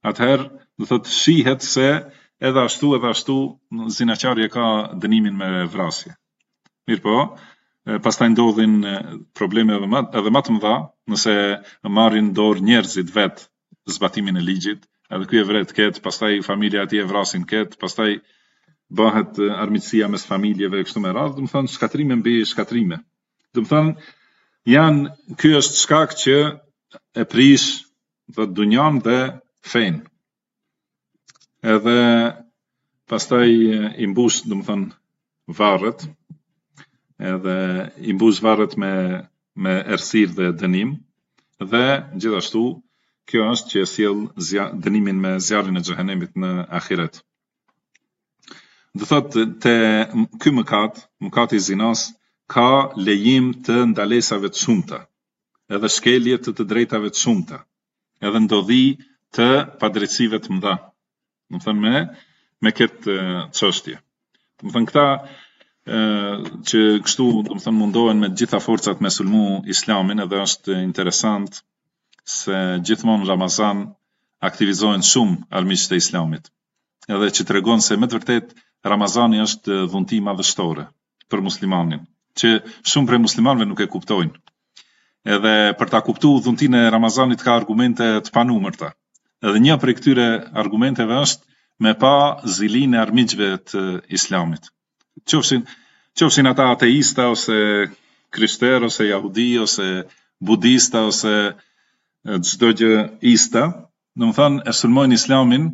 atëherë do thotë shihet se edhe ashtu zinaqarja ka dënimin me vrasje. Mirë po, pastaj ndodhin probleme edhe më të mëdha nëse marrin dorë njerëzit vet zbatimin e ligjit, edhe ky e vret ket, pastaj familja e tij e vrasin ket, pastaj bëhet armiqësia mes familjeve kështu me radhë, do të thonë shkatrime mbi shkatrime. Do të thonë ky është shkak që e prish dhe dunjan dhe fen. Edhe pastaj i mbush, do të thonë varret, edhe i mbush varret me errësirë dhe dënim, dhe gjithashtu kjo është që sjell dënimin me zjarrin e xhehenemit në ahiret. Do thotë te ky mëkati i zinas ka lejim të ndalesave të shumta, edhe shkelje të drejtave të shumta, edhe ndodhi të padrejtësive të mëdha. Do thënë me këtë çështje. Do thënë këta që kështu do thënë mundohen me gjitha forcat me sulmu islamin, edhe është interesant se gjithmonë Ramazan aktivizohen shumë armiqtë e islamit. Edhe që tregon se me të vërtet Ramazani është dhunti madhështore për muslimanin, që shumë prej muslimanëve nuk e kuptojnë. Edhe për ta kuptuar dhuntinë e Ramazanit ka argumente të panumërta. Edhe një prej këtyre argumenteve është me pa zilinë e armiqve të islamit. Qofshin ata ateista, ose krishterë, ose jahudi, ose budista, ose çdo gjë ista, do të thonë e sulmojnë islamin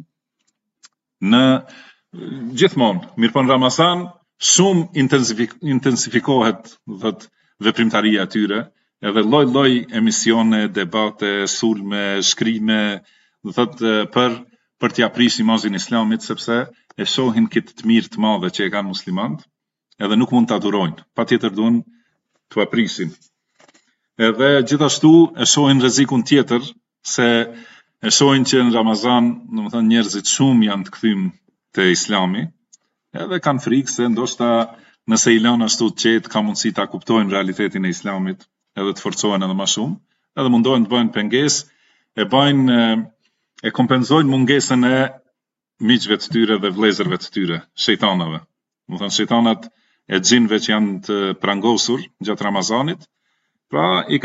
në gjithmonë. Mirëpo në Ramazan shumë intensifikohet veprimtaria e tyre, edhe lloj emisione, debate, sulme, shkrime, do thotë për t'ia prishë imazhin e islamit, sepse e shohin këtë të mirë të madhe që e kanë muslimanët, edhe nuk mund ta durojnë, patjetër duan t'u prishin. Edhe gjithashtu e shohin rrezikun tjetër, se e shohin që në Ramazan, domethënë njerëzit shumë janë të kthym te islami, edhe kanë frikë se ndoshta nëse i lënë ashtu të qetë, ka mundësi ta kuptojnë realitetin e islamit, edhe të forcohen edhe më shumë, edhe mundohen të bëjnë pengesë, e kompenzojnë mungesën e miqve të tyre dhe vëllezërve të tyre, shejtanëve. Domethënë shejtanat e xhinëve që janë të prangosur gjatë Ramazanit, pra i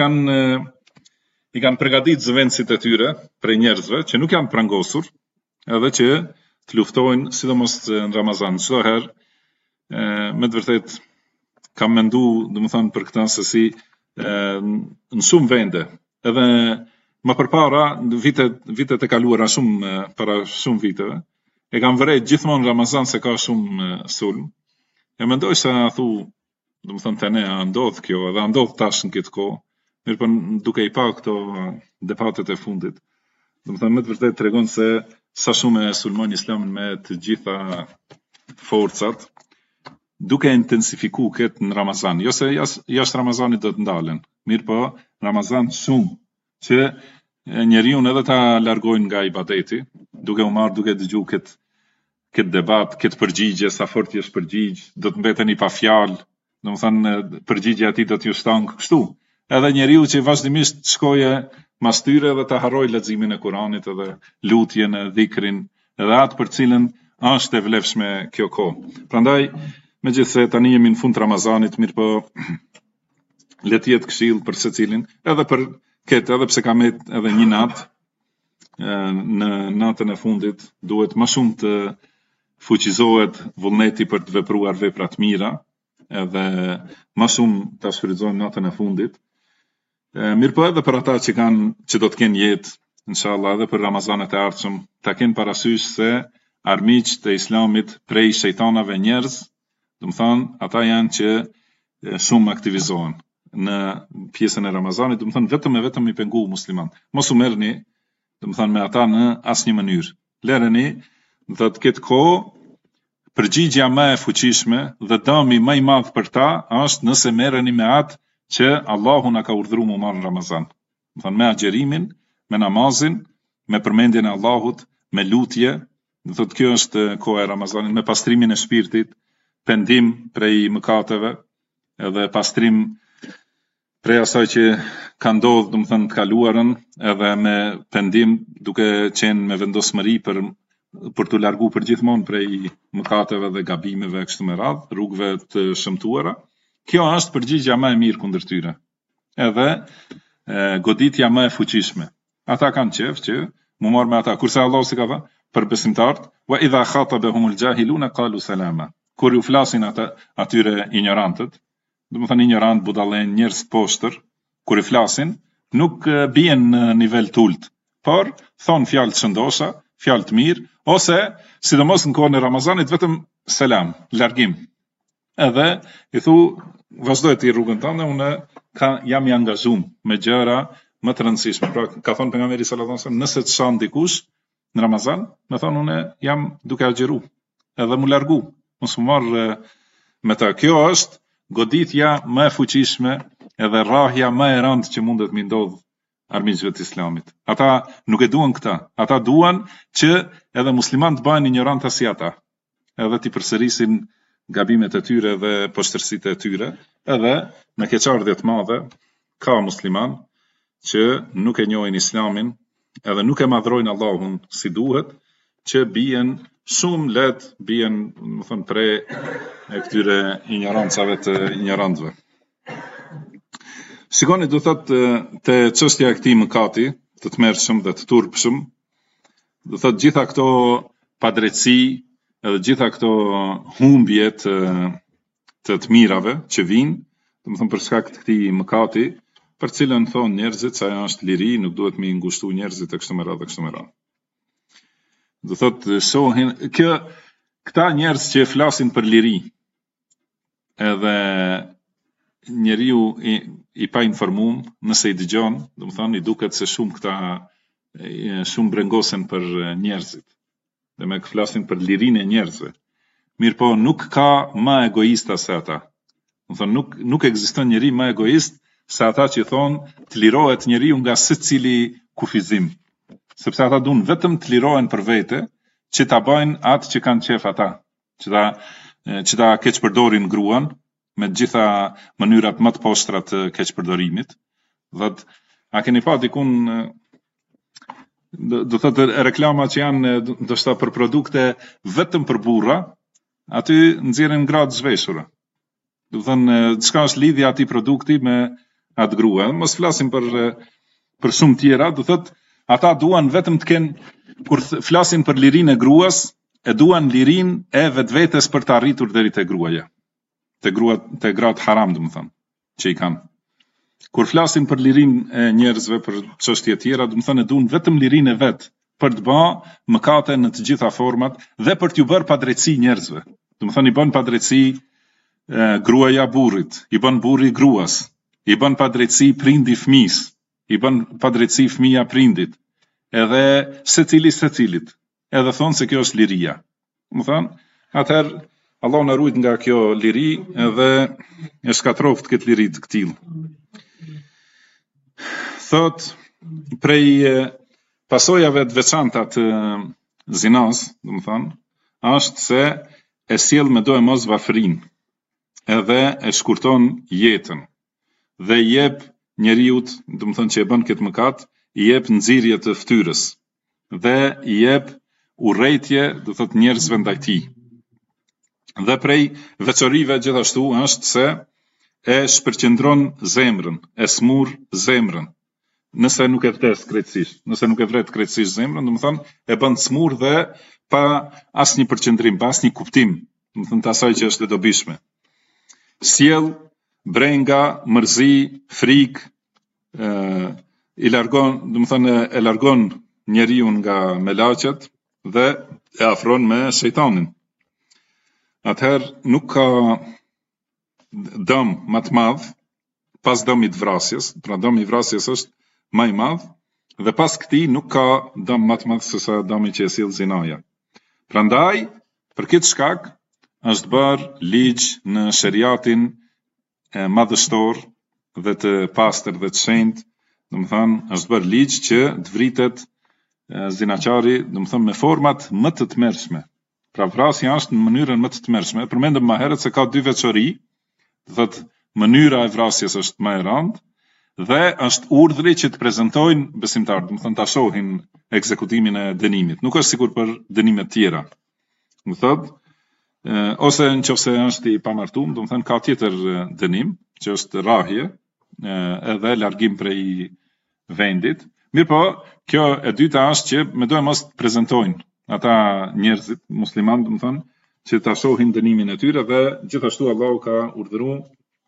kanë përgatitur zëvendësit e tyre prej njerëzve që nuk janë prangosur, edhe që të luftojnë, sidomos në Ramazan. Çdo herë, me të vërtet kam menduar, domethënë për këtë se si në shumë vende, edhe më përpara vitet e kaluara para shumë viteve, e kam vërejt gjithmonë Ramazan se ka shumë sulm. E mendoj se domethënë te ne ndodh kjo, edhe ndodh tash në këtë kohë, mirëpo duke i pa këto debatet e fundit, domethënë me të vërtet tregon se sa shumë e sulmojnë islamin me të gjitha forcat, duke intensifikuar këtë në Ramazan. Jo se jashtë Ramazanit do të ndalen, mirëpo Ramazan shumë që njeriu edhe ta largojnë nga ibadeti, duke u marrë, duke dëgjuar këtë debat, këtë përgjigje, sa fort jesh përgjigj, do të mbeteni pa fjalë, domethënë përgjigjja e tij do t'ju shton kështu. Edhe njeriu që vazhdimisht shkoje mas tyre dhe ta harroj leximin e Kuranit, edhe lutjen, dhikrin, edhe atë për cilën është e vlefshme kjo kohë. Prandaj, megjithse tani jemi në fund Ramazanit, mirëpo le të jetë këshill për secilin, edhe për këtë, edhe pse kam edhe një natë, në natën e fundit duhet më shumë të fuqizohet vullneti për të vepruar vepra të mira, edhe më shumë ta shfrytëzojmë natën e fundit. Mirëpo edhe për ata që do të kenë jetë, inshallah, edhe për Ramazanet e ardhshëm, ta kenë parasysh se armiqtë e islamit prej shejtanave njerëz, domethënë ata janë që shumë aktivizohen në pjesën e Ramazanit, domethënë vetëm i pengu musliman. Mos u merrni, domethënë me ata në asnjë mënyrë. Lëreni dhe të ketë kohë, përgjigjja më e fuqishme dhe dëmi më i madh për ta është nëse merreni me atë që Allahu na ka urdhëruar mu marrë në Ramazan. Domethënë me agjerimin, me namazin, me përmendjen e Allahut, me lutje, do thotë kjo është koha e Ramazanit, me pastrimin e shpirtit, pendim prej mëkateve, edhe pastrim prej asaj që ka ndodhur, domethënë të kaluarën, edhe me pendim duke qenë me vendosmëri për të largu përgjithmonë prej mëkateve dhe gabimeve kështu me radhë, rrugëve të shëmtuara. Kjo është përgjigjja më e mirë kundër tyre. Edhe goditja më e fuqishme. Ata kanë qef që mu marrë me ata, kurse Allah si ka thënë për besimtarët, wa idha khatabahumul jahiluna qalu salama. Kur ju flasin atyre ignorantët, domethënë ignorant, budallën, njerëz të poshtër, kur i flasin, nuk bien në nivel tult, por thon fjalë të shëndosha, fjalë të mirë, ose sidomos në kohën e Ramazanit vetëm selam, largim. Edhe i thu, vazhdoj ti rrugën tënde, unë jam i angazhuar me gjëra më të rëndësishme. Pra, ka thonë pejgamberi sallallahu alajhi wasallam, nëse të shan dikush në Ramazan, më thonë unë jam duke agjeru, edhe mu largu, mos më marr me ta. Kjo është goditja më e fuqishme edhe rrahja më e rëndë që mundet mi ndodh armiqve të Islamit. Ata nuk e duan këta, ata duan që edhe muslimanët bëhen ignoranta si ata, edhe ti përsërisin gabimet e tyre dhe poshtërsitë e tyre, edhe me keqardhje të madhe ka musliman që nuk e njohin Islamin, edhe nuk e madhrojnë Allahun si duhet, që bien shumë let, bien, më thënë, pre e këtyre ignorancave të ignorantëve. Shikoni, do thotë te çështja e këtij mëkati, të tmerrshëm dhe të turpshëm, do thotë gjitha këto padrejtësi, edhe gjitha këto humbje të mirave që vijnë, domethënë për shkak të këtij mëkati, për cilën thonë njerëzit se ajo është liri, nuk duhet me ngushtu njerëzit e kështu me radhë. Do thotë shohin këta njerëz që flasin për liri, edhe njeriu i pa informuar, nëse i dëgjon, domethënë i duket se shumë brengosen për njerëzit. Dhe me flasin për lirinë e njerëzve. Mirë po, nuk ka më egoista se ata. Domethënë nuk ekziston njeri më egoist se ata që thonë të lirohet njeriu nga secili kufizim. Sepse ata duan vetëm të lirohen për vete, që ta bëjnë atë që kanë qef ata, që ta keqpërdorin gruan me të gjitha mënyrat më të poshtra të keqpërdorimit. Dhe a keni pa dikun, do thotë reklama që janë ndoshta për produkte vetëm për burra, aty nxjerrin gra të zhveshura. Do thënë çka është lidhja atij produkti me atë grua. Mos flasim për shumë tjera, do thotë ata duan vetëm të kenë, kur flasin për lirinë e gruas, e duan lirinë e vetvetes për të arritur deri te gruaja. Te gratë haram, domethënë, që i kanë. Kur flasin për lirinë e njerëzve, për çështje tjera, domethënë e duan vetëm lirinë e vet, për të bërë mëkate në të gjitha format dhe për t'ju bërë padrejtësi njerëzve. Domethënë i bën padrejtësi gruaja burrit, i bën burri gruas, i bën padrejtësi prindi fëmijës, i bën padrejtësi fëmia prindit, edhe secilit, edhe thonë se kjo është liria. Domethënë, atëherë Allah na ruajt nga kjo liri edhe e shkatroft këtë liri të këtillë. Thot prej pasojave të veçanta të zinas, domethënë, është se e sjell me do e mos varfërinë, edhe e shkurton jetën dhe i jep njeriut, domethënë që e bën këtë mëkat, i jep nxirje të fytyrës dhe i jep urrejtje, do thotë njerëzve ndaj tij. Dhe prej veçorive gjithashtu është se e shpërqendron zemrën, e smur zemrën. Nëse nuk e vdes krejtësisht, nëse nuk e vret krejtësisht zemrën, domethënë e bën të smur dhe pa asnjë përqendrim, pa asnjë kuptim, domethënë të asaj që është e dobishme. Sjell brenga, mërzi, frikë, i largon, domethënë e largon njeriu nga melaqet dhe e afron me shejtanin. Atëherë nuk ka dëm më të madh pas dëmit vrasjes, pra dëmi i vrasjes është më i madh dhe pas këtij nuk ka dëm më të madh se sa dëmi që e sjell zinaja. Prandaj, për këtë shkak është bërë ligj në sheriatin madhështor dhe të pastër dhe të shenjtë, domethënë është bërë ligj që të vritet zinaqari, domethënë me format më të tmerrshme. Pra vrasja është në mënyrën më të tmerrshme. Përmendëm më herët se ka dy veçori, do thotë mënyra e vrasjes është më e rëndë dhe është urdhri që të prezantojnë besimtarët, do të thonë ta shohin ekzekutimin e dënimit. Nuk është sikur për dënime të tjera. Do thotë, ose nëse është i pamartuar, do të thonë ka tjetër dënim, që është rrahje, edhe largim prej vendit. Mirë po, kjo e dyta është që mendojmë mos prezantojnë ata njerëzit musliman, do të thonë, që ta shohin dënimin e tyre dhe gjithashtu Allahu ka urdhëruar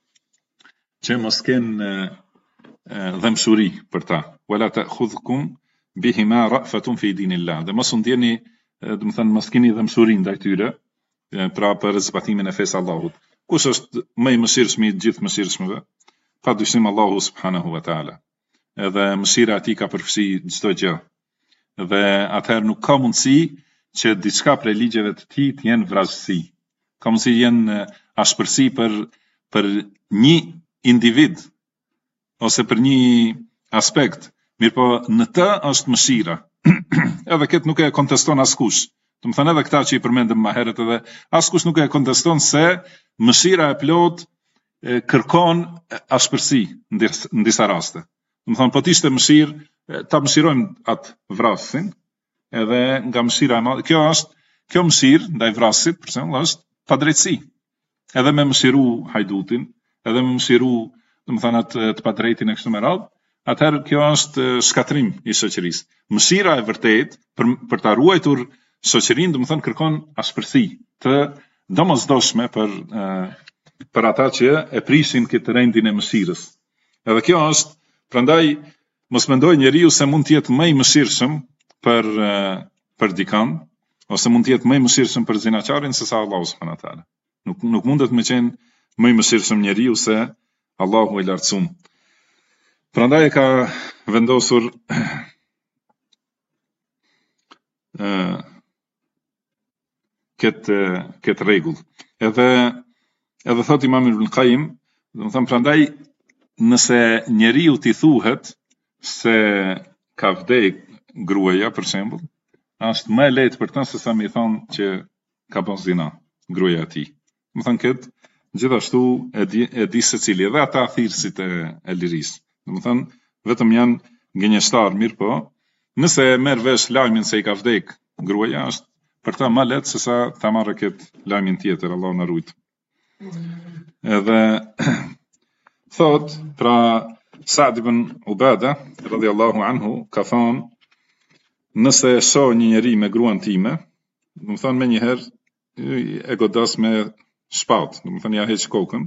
që mos kenë dëmshuri për ta. Wala ta'khudhukum bihima ra'fatun fi dinillah. Dhe mos u ndjeni, do të thënë mos keni dëmshuri ndaj tyre, pra për zbatimin e fesë Allahut. Kush është më i mëshirshëm i gjithë mëshirshmëve? Padyshim Allahu subhanahu wa taala. Edhe mëshira e tij ka përfshi çdo gjë. Dhe atëherë nuk ka mundësi që diçka prej ligjeve të tij të jenë vrasësi. Ka mundësi jenë ashpërsi për një individ ose për një aspekt, mirë po në të është mëshira. Edhe këtë nuk e konteston askush. Do të thënë edhe këta që i përmendëm më herët, edhe askush nuk e konteston se mëshira e plot kërkon ashpërsi në disa raste. Do të thënë po të ishte mëshirë, ta mëshirojmë atë vrasin, edhe nga mëshira e madhe. Kjo mëshirë ndaj vrasit, për shembull, është padrejtësi. Edhe me mëshiru hajdutin, edhe me mëshiru, do të thënë atë të padrejtin e kështu me radhë, atëherë kjo është shkatrim i shoqërisë. Mëshira e vërtet për ta ruajtur shoqërinë, do të thënë kërkon ashpërsi të domosdoshme për ata që e prishin këtë rendin e mëshirës. Edhe kjo është, prandaj mos mendoj njeriu se mund të jetë më i mëshirshëm për dikën, ose mund të jetë më i mëshirshëm për zinaçarin se sa Allahu subhanahu wa taala. Nuk mundet me qenë më i mëshirshëm njeriu se Allahu i lartësuar. Prandaj ka vendosur këtë rregull. Edhe thot Imam Ibn Qayyim, do të thënë prandaj nëse njeriu t'i thuhet se ka vdek gruaja për shembull, është më e lehtë për ta se sa më i thonë që ka bën zina gruaja e tij. Do të thënë këtë gjithashtu e di secili, edhe ata thirrësit e lirisë. Do të thënë vetëm janë gënjeshtar, mirë po, nëse merr vesh lajmin se i ka vdek gruaja, është për ta më lehtë se sa ta marrë këtë lajmin tjetër, Allahu na ruaj. Edhe thot, pra Sa'd ibn Ubada radhiyallahu anhu ka thonë, nëse shoh një njeri me gruan time, do të thonë menjëherë e godas me shpatë, do të thonë ja heq kokën,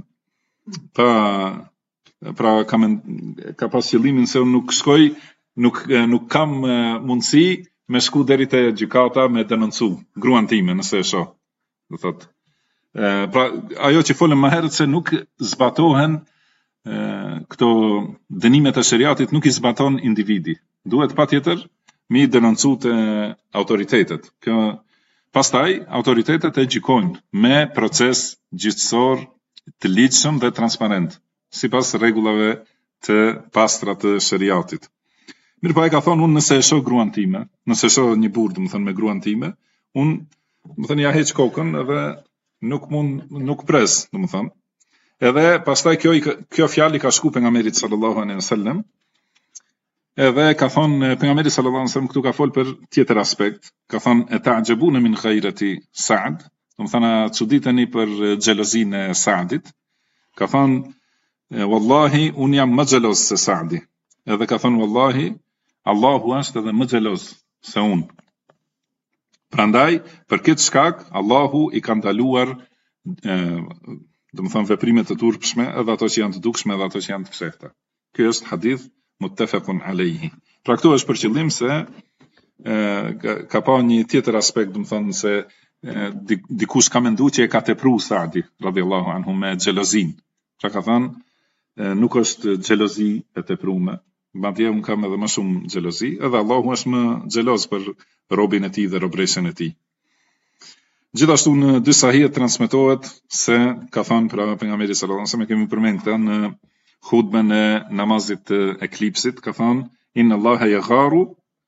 pra ka pas qëllimin se unë nuk shkoj, nuk kam mundësi me shku deri te gjykata me denoncu gruan time nëse e shoh. Do thotë, pra ajo që folëm më herët se nuk zbatohen këto dënimet e shariatit, nuk i zbaton individi. Duhet patjetër mi denoncu te autoritetet. Pastaj autoritetet e gjykojnë me proces gjithësor të ligjshëm dhe transparent, sipas rregullave të pastra të shariatit. Mirë po ai ka thonë, unë nëse e shoh gruan time, nëse shoh një burr, do të thënë me gruan time, unë do të thënë ja heq kokën edhe nuk pres, do të thënë. Edhe pastaj kjo fjalë ka shku pejgamberit sallallahu alaihi wasallam. Edhe ka thonë pejgamberi sallallahu alaihi wasallam këtu ka fol për tjetër aspekt. Ka thonë e ta'jabuna min ghayrati Sa'd, do të thënë çuditeni për xhelozinë e Sa'dit. Ka thonë wallahi un jam më xheloz se Sa'di. Edhe ka thonë wallahi Allahu është edhe më xheloz se unë. Prandaj për këtë shkak Allahu i ka ndaluar do të thënë veprimet e turpshme, edhe ato që janë të dukshme, edhe ato që janë të fshehta. Ky është hadith muttafaqun alayhi. Pra këtu është për qëllim se ka pa një tjetër aspekt, do të thënë se dikush ka menduar që e ka tepruar Sa'di radhiyallahu anhu me xhelozin. Pra ka thënë nuk është xhelozi e tepruar, madje unë kam edhe më shumë xhelozi, edhe Allahu është më xheloz për robën e tij dhe robreshen e tij. Gjithashtu në dy sahih transmetohet se ka thënë pra pejgamberi sallallahu alajhi wasallam, kemi përmendur këtë në hutbën e namazit të eklipsit, ka thënë inna Allaha yagharu,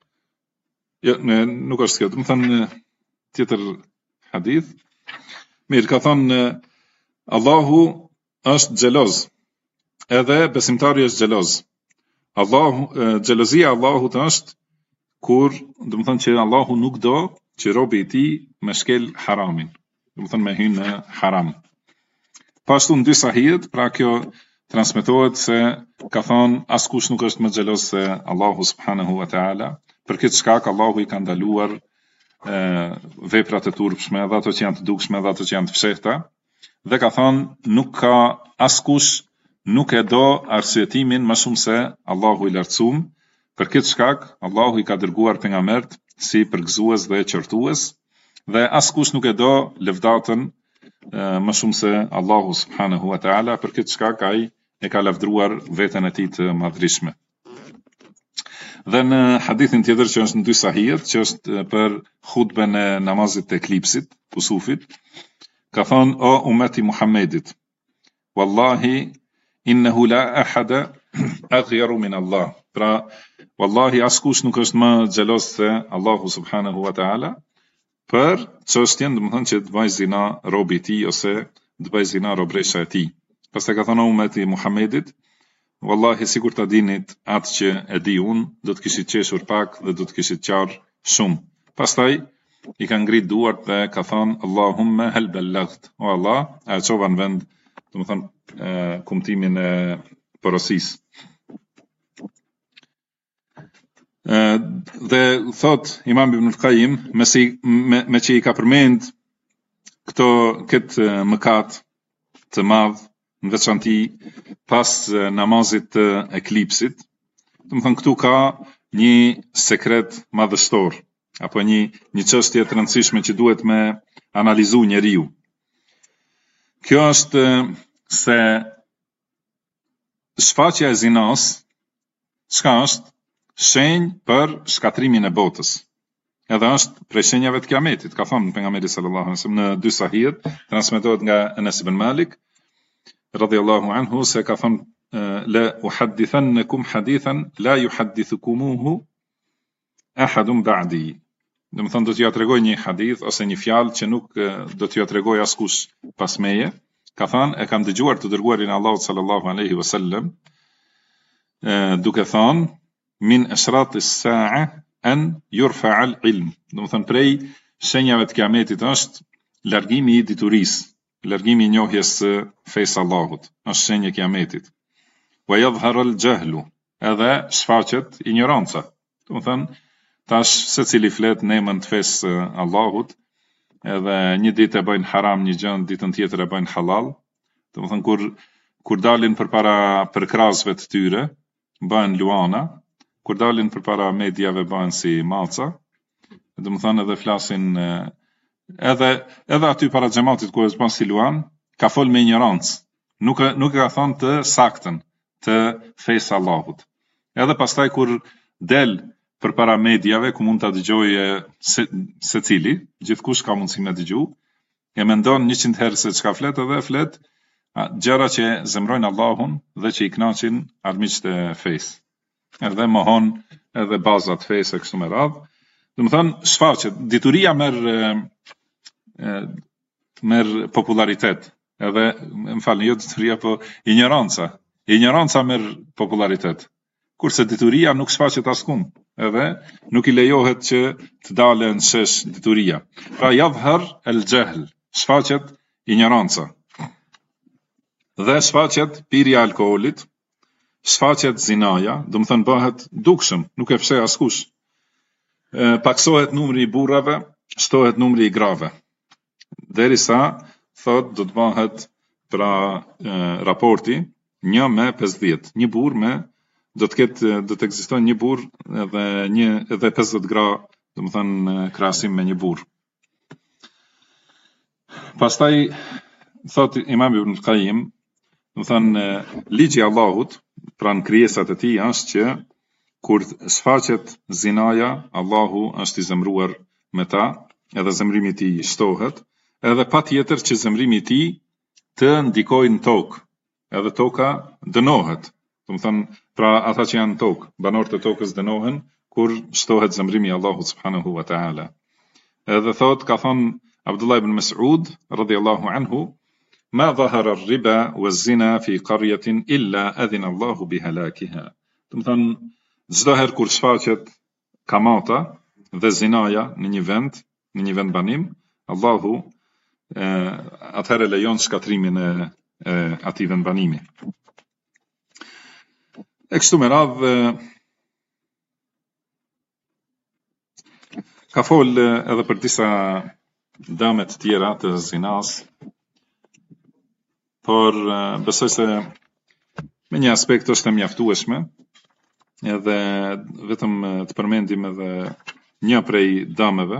nuk është kjo, do të thënë tjetër hadith. Mirë, ka thënë Allahu është xheloz, edhe besimtari është xheloz. xhelozia e Allahut është kur, do të thonë që Allahu nuk do që robi i tij me shkel haramin, do të thonë me hyrë në haram. Pashtu në dy sahihet, pra kjo transmetohet se ka thonë askush nuk është më xheloz se Allahu subhanahu wa taala, për këtë shkak Allahu i ka ndaluar veprat e turpshme, edhe ato që janë të dukshme, edhe ato që janë të fshehta, dhe ka thonë nuk ka askush nuk e do arsyetimin më shumë se Allahu i lartësuar. Për këtë shkak Allahu i ka dërguar pejgambert si përgëzues dhe qortues, dhe askush nuk e do lëvdatën më shumë se Allahu subhanahu wa taala, për këtë shkak ai e ka lavdruar veten e tij të madhrishme. Dhe në hadithin tjetër që është në dy sahihet, që është për hutben e namazit të eklipsit, kusufit, ka thonë: o ummeti Muhammedit, wallahi innehu la ahada aghyaru min Allah. Pra, wallahi askush nuk është më xheloz se Allahu subhanahu wa taala për çështjen, do të thonë që të bëj zina robi i tij ose të bëj zina robresha e tij. Pastaj ka thonë ummeti Muhammedit, wallahi sikur ta dinit atë që e di unë, do të kishit qeshur pak dhe do të kishit qarë shumë. Pastaj i ka ngrit duart dhe ka thonë: Allahumma hal ballagt. O Allah, a e çova në vend, do të thonë kumtimin e porosisë. Dhe thot Imam Ibn al-Qayyim, me që i ka përmend këtë mëkat të madh, në veçanti pas namazit të eklipsit, do të thonë këtu ka një sekret madhështor, apo një çështje të rëndësishme që duhet me analizu njeriu. Kjo është se shfaqja e zinas, çka është? Shenjë për shkatrimin e botës. Edhe është prej shenjave të kiametit, ka thonë pejgamberi sallallahu alaihi wasallam në dy sahihet, transmetohet nga Anas ibn Malik radhiyallahu anhu se ka thonë: la uhaddithannakum hadithan la yuhaddithukumuhu ahadun ba'di. Do të thonë do t'ju tregoj një hadith ose një fjalë që nuk do t'ju tregoj askush pas meje. Ka thonë: e kam dëgjuar të dërguarin e Allahut sallallahu alaihi wasallam duke thonë: min ashrat as-sa'a an yurfa'a al-ilm. Do të thonë prej shenjave të kiametit është largimi i diturisë, largimi i njohjes së fesë Allahut, është shenjë e kiametit. Wa yadhhar al-jahlu, edhe shfaqet ignoranca. Do të thonë tash secili flet në emër të fesë Allahut, edhe një ditë e bëjnë haram një gjë, ditën tjetër e bëjnë halal. Do të thonë kur dalin përpara përkrasëve të tyre, bëhen luana. Kur dalin përpara mediave bëhen si maca, do të thonë edhe flasin edhe aty para xhamatit ku është bën si luan, ka fol me ignorancë. Nuk e ka thonë të saktën të fesë Allahut. Edhe pastaj kur del përpara mediave ku mund ta dëgjojë secili, gjithkush ka mundësi me dëgju, e mendon 100 herë se çka flet, edhe flet gjëra që zemrojnë Allahun dhe që i kënaqin armiqtë e fesë. Edhe mohon edhe bazat fesë kështu me radhë. Do të thonë shfaqet dituria merr popularitet. Edhe më falni, jo dituria, po ignoranca. Ignoranca merr popularitet. Kurse dituria nuk shfaqet askund. Edhe nuk i lejohet që të dalë në shesh dituria. Pra yadhhar al-jahl, shfaqet ignoranca. Dhe shfaqet pirja e alkoolit, shfaqet zinaja, do të thënë bëhet dukshëm, nuk e fsheh askush. Paksohet numri i burrave, shtohet numri i grave. Derisa thot do të bëhet pra raporti 1:50. Një burr do të ekzistojë një burr edhe 50 gra, do të thënë krahasim me një burr. Pastaj thot Imam Ibn al-Qayyim, do të thënë ligji i Allahut pranë krijesat e tij është që kur shfaqet zinaja, Allahu është i zemruar me ta, edhe zemrimi i tij shtohet, edhe patjetër që zemrimi i tij të ndikojë në tokë, edhe toka dënohet. Do të thonë, pra ata që janë në tokë, banorët e tokës dënohen kur shtohet zemrimi i Allahut subhanahu wa taala. Edhe ka thonë Abdullah ibn Mas'ud radhiyallahu anhu: ما ظهر الربا والزنا في قرية إلا أذن الله بهلاكها. Do të thënë, çdo herë kur shfaqet kamata dhe zinaja në një vend banim, Allahu atëherë lejon shkatrimin e atij vendbanimi. E kështu me radhë ka fol edhe për disa dëme të tjera të zinas, por besoj se me një aspekt është e mjaftueshme, edhe vetëm të përmendim edhe një prej dëmeve,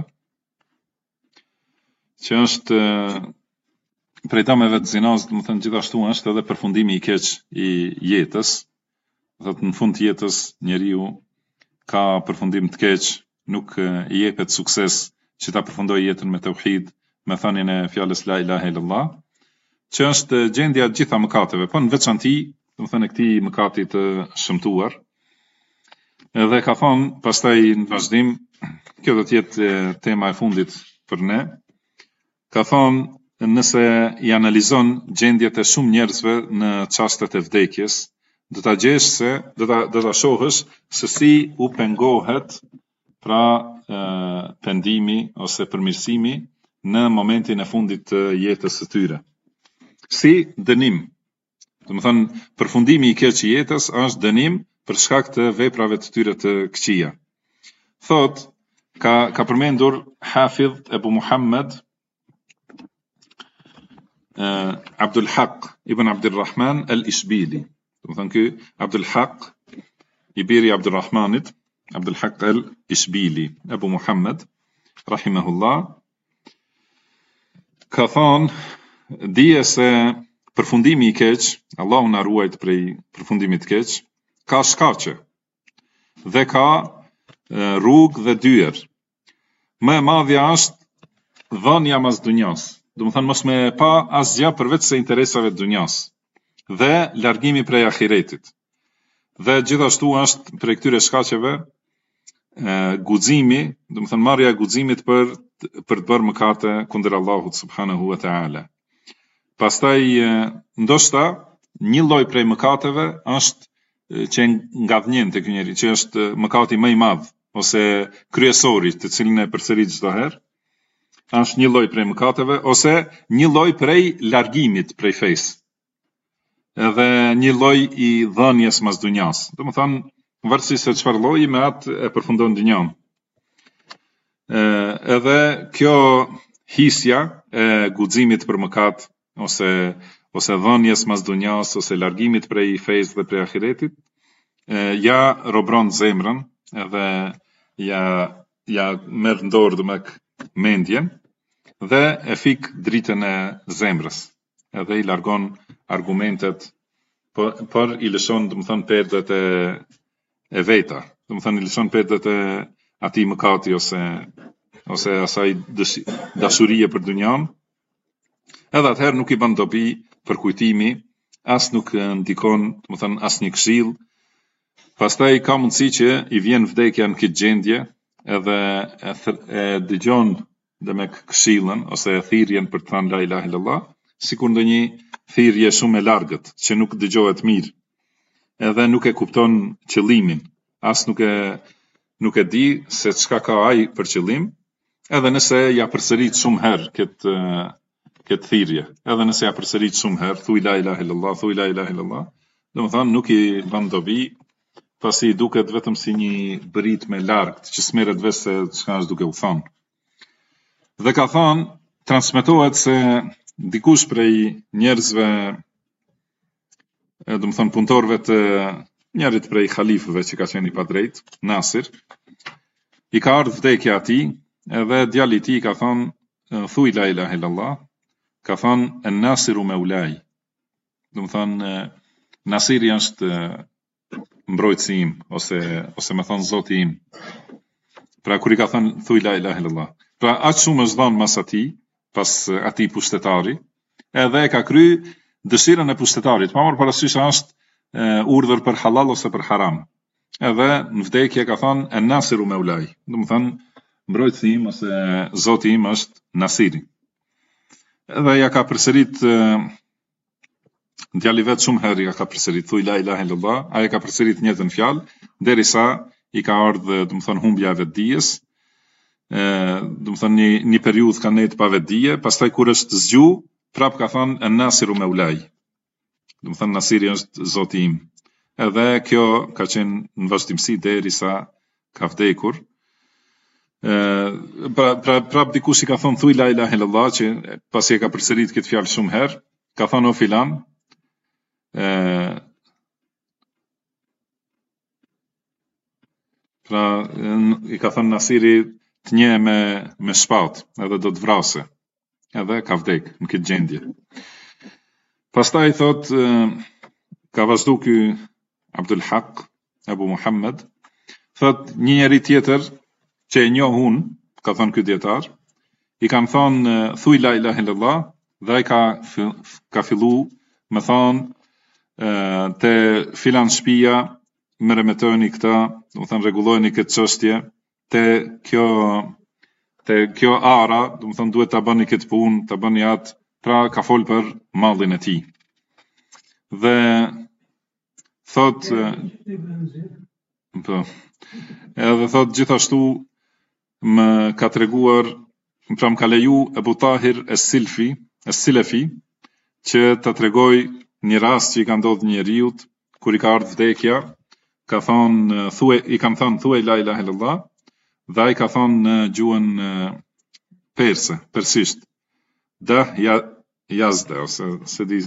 që është prej dëmeve të zinas, do të thënë gjithashtu është edhe përfundimi i keq i jetës. Thotë në fund të jetës njeriu ka përfundim të keq, nuk i jepet sukses që ta përfundojë jetën me tauhid, me thënien e fjalës la ilaha illallah, që është gjendja e gjitha mëkateve, po në veçanti, do të thënë këtij mëkati të shëmtuar. Edhe ka thonë pastaj në vazhdim, kjo do të jetë tema e fundit për ne. Ka thonë nëse i analizon gjendjet e shumë njerëzve në çastet e vdekjes, do ta gjesh se do ta shohësh se si u pengohet pra pendimi ose përmirësimi në momentin e fundit të jetës së tyre. Si dënim. Do të thënë përfundimi i keq i jetës është dënim për shkak të veprave të tyre të këqija. Thot ka përmendur Hafidh Ebu Muhammed Abdul Haq ibn Abdurrahman al-Ishbili. Do të thënë ky Abdul Haq i biri Abdurrahmanit, Abdul Haq al-Ishbili, Ebu Muhammed rahimahullah, ka thonë dije se përfundimi i keq, Allahu na ruajt prej përfundimit të keq, ka shkaqe dhe ka rrugë dhe dyer. Më e madhja është dhënia mas dunjas. Do të thënë mos me pa asgjë përveç se interesave të dunjas dhe largimi prej ahiretit. Dhe gjithashtu është prej këtyre shkaqeve guximi, do të thënë marrja e guximit për të bërë mëkate kundër Allahut subhanahu wa taala. Pastaj ndoshta një lloj prej mëkateve është që ngadhnjen tek njeriu, që është mëkati më i madh ose kryesori, të cilin e përsërit çdo herë, është një lloj prej mëkateve ose një lloj prej largimit prej fesë. Edhe një lloj i dhënies mas dunjas. Do të thënë varësisht se çfarë lloji me atë e përfundon dynjan. Edhe kjo hisja e guximit për mëkat ose dhënies mas dunjas ose largimit prej fesë dhe prej ahiretit, ja robron zemrën edhe ja merr në dorë domek mendjen dhe e fik dritën e zemrës. Edhe i largon argumentet, por i lëshon, do të thënë, perdet e veta. Do të thënë, i lëshon perdet e atij mëkati ose asaj dashurie për dynjan. Edhe atëherë nuk i bën dobi për kujtimi, as nuk ndikon, do të thënë, as një këshill. Pastaj ka mundësi që i vjen vdekja në këtë gjendje, edhe e dëgjon me këshillën ose thirrjen për të thënë la ilaha illallah, sikur ndonjë thirrje shumë e largët që nuk dëgjohet mirë, edhe nuk e kupton qëllimin, as nuk e di se çka ka ai për qëllim, edhe nëse ja përsërit shumë herë këtë thirrje, edhe nëse ja përsërit shumë herë, thuaj la ilaha illallah, thuaj la ilaha illallah, domethënë nuk i bën dobi, pasi duket vetëm si një bëritme largët që s'merret vesh se çka është duke u thënë. Dhe ka thënë, transmetohet se dikush prej njerëzve, do të thënë punëtorëve të njerit prej halifëve që ka qenë i padrejt, Nasir, i ka ardhur vdekja atij, edhe djali i tij ka thënë thuaj la ilaha illallah, ka thënë an-Nasiru maulai. Do të thënë Nasiri është mbrojtësi im ose më thon Zoti im. Pra kur i ka thënë thuaj la ilaha illallah. Pra aq shumë është dhënë mas atij, pas atij pushtetari, edhe e ka kry dëshirën e pushtetarit, pa marrë parasysh është urdhër për halal ose për haram. Edhe në vdekje ka thënë an-Nasiru maulai. Do të thënë mbrojtësi im ose Zoti im është Nasiri. Edhe ja ka përsërit djali vet shumë herë ka përsërit, thuj la ilaha illallah, ai ka përsërit të njëjtën fjalë derisa i ka ardhur, do të thonë, humbja e vetdijes. Do të thonë një periudhë ka nejt pa vetdije, pastaj kur është zgju, prap ka thënë an-Nasiru Maulaj. Do të thonë Nasiri është Zoti im. Edhe kjo ka qenë në vazhdimsi derisa ka vdekur. Prap dikush i ka thonë thuj la ilaha illallah, që pasi e ka përsërit këtë fjalë shumë herë, ka thonë o filan, pra i ka thënë Nasiri të nje me shpatë, edhe do të vrase, edhe ka vdek në këtë gjendje. Pastaj thot, ka vazhdu ky Abdul Haq, Abu Muhammed, thot një njeri tjetër që e njohun, ka thënë ky dietar, i kanë thonë thuj la ilaha illallah, dhe ai ka fillu me thonë te filan shtëpia, më remetoni këta, do të thënë rregullojeni këtë çështje, te kjo ara, do të thënë duhet ta bëni këtë punë, ta bëni atë, pra ka fol për mallin e tij. Dhe thot edhe thot gjithashtu më ka treguar, pra më ka leju Ebu Tahir es-Silefi që ta tregoj një rast që i ka ndodhur njeriut kur i ka ardhur vdekja, ka thonë i kanë thonë thuaj la ilaha illallah, dhe ai ka thonë në gjuhën perse, persisht, yazde, ose se di,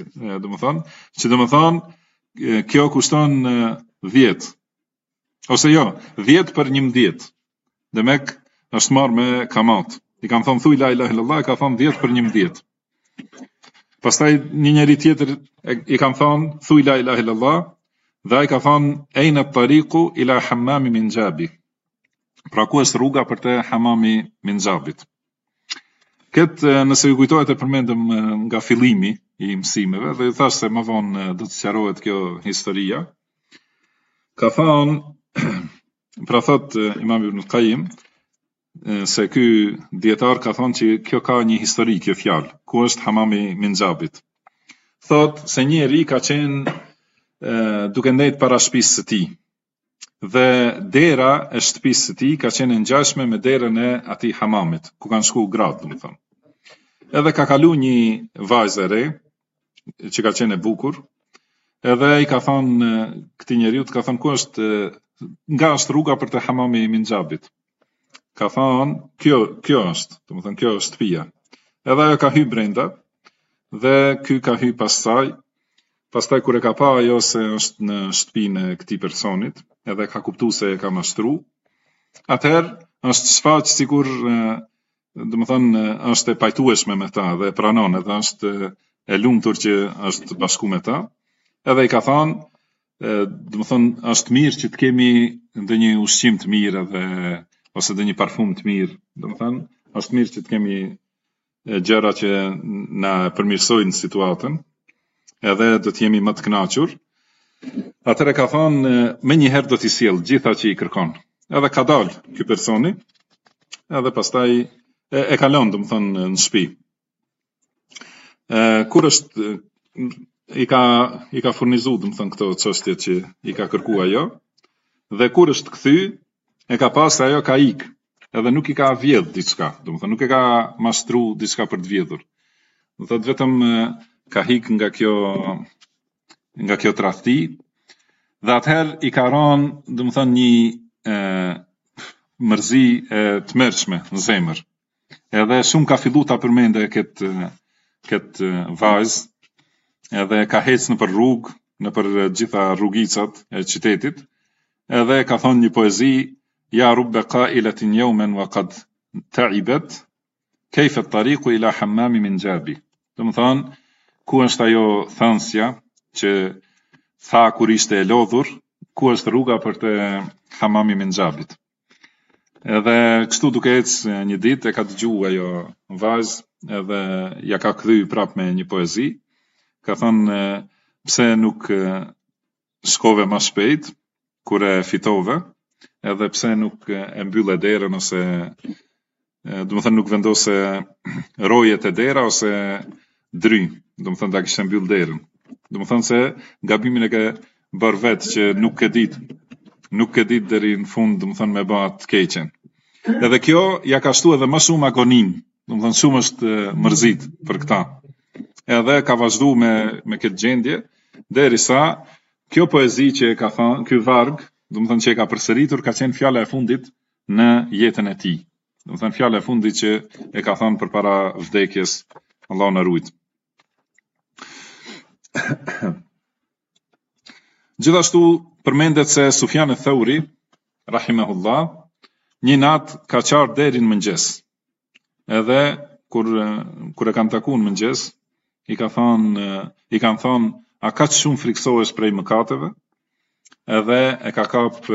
domethënë kjo kushton 10, ose jo, 10 për 11. Demek është marrë me kamat. I kanë thonë thuj la ilaha illallah, ka thonë 10 për 11. Pastaj një njeri tjetër i kanë thonë thuj la ilaha illallah, dhe ai ka thonë ejna tariqu ila hammami min Jabi. Pra ku është rruga për te hamami min Jabit. Këtë nëse ju kujtohet e përmendëm nga fillimi i mësimeve, dhe ju thash se më vonë do të sqarohet kjo historia. Ka thonë, pra thot Imam Ibn Qayyim, se ky dietar ka thonë që kjo ka një histori, kjo fjalë, ku është hamami min Jabit. Thot se njeri ka qenë duke ndejt para shtëpisë së tij, dhe dera e shtëpisë së tij ka qenë ngjashme me derën e atij hamamit, ku kanë shku gratë, domethënë. Edhe ka kalu një vajzë e re, që ka qenë e bukur, edhe i ka thonë këtij njeriu, ka thonë ku është, nga është rruga për te hamami min Jabit. Ka thonë kjo është, domethënë kjo është shtëpia. Edhe ajo ka hyrë brenda, dhe ky ka hyrë pastaj kur e ka pa ajo se është në shtëpinë e këtij personit, edhe ka kuptuar se e ka mashtruar, atëherë është shfaq sikur, domethënë është e pajtueshme me ta dhe pranon, edhe është e lumtur që është bashku me ta, edhe i ka thënë, domethënë është mirë që të kemi ndonjë ushqim të mirë edhe ose ndonjë parfum të mirë, domethënë është mirë që të kemi gjëra që na përmirësojnë situatën, edhe do të jemi më të kënaqur. Atëherë ka thonë më një herë do t'i sjell gjitha që i kërkon. Edhe ka dalë ky personi, edhe pastaj e ka lënë, domethënë në shtëpi. Kur është i ka furnizuar, domethënë këto çështje që i ka kërkuar ajo, dhe kur është kthy, e ka pas se ajo ka ik, edhe nuk i ka vjedh diçka, domethënë nuk e ka mashtru diçka për të vjedhur. Do thotë vetëm ka hik nga kjo tradhti, dhe atëherë i ka rënë, domethënë një mërzi e tmerrshme në zemër. Edhe shumë ka filluar ta përmendë këtë vajzë, edhe ka ecë nëpër rrugë, nëpër gjitha rrugicat e qytetit, edhe ka thonë një poezi, ja rubbe qailatin yawman wa qad ta'ibat, kayfa at-tariqu ila hammami min Jabi. Domethënë, ku është ajo thënsja që tha kur ishte e lodhur, ku është rruga për te hamami min Jabit. Edhe kështu duke ecë një ditë e ka dëgjuar ajo vajzë, edhe ja ka kthy prap me një poezi. Ka thënë pse nuk shkove më shpejt kur e fitove, edhe pse nuk e mbylle derën ose domethënë nuk vendose rojet e dera ose dry, domethënë ta kishte mbyll derën. Do të thonë se gabimin e ke bërë vetë që nuk e ditë deri në fund, do të thonë me bë atë keqen. Edhe kjo ja ka shtu edhe më shumë agonim, do të thonë shumë është mërzit për këta. Edhe ka vazhdu me këtë gjendje, derisa kjo poezi që e ka thënë, ky varg, do të thonë që e ka përsëritur, ka qenë fjala e fundit në jetën e tij. Do të thënë fjala e fundit që e ka thënë përpara vdekjes, Allahu na ruaj. Gjithashtu përmendet se Sufjan al-Thauri, rahimahullah, një natë ka qarë deri në mëngjes. Edhe kur e kanë takuar në mëngjes, i kanë thonë, a ka që shumë friksohesh prej mëkateve? Edhe e ka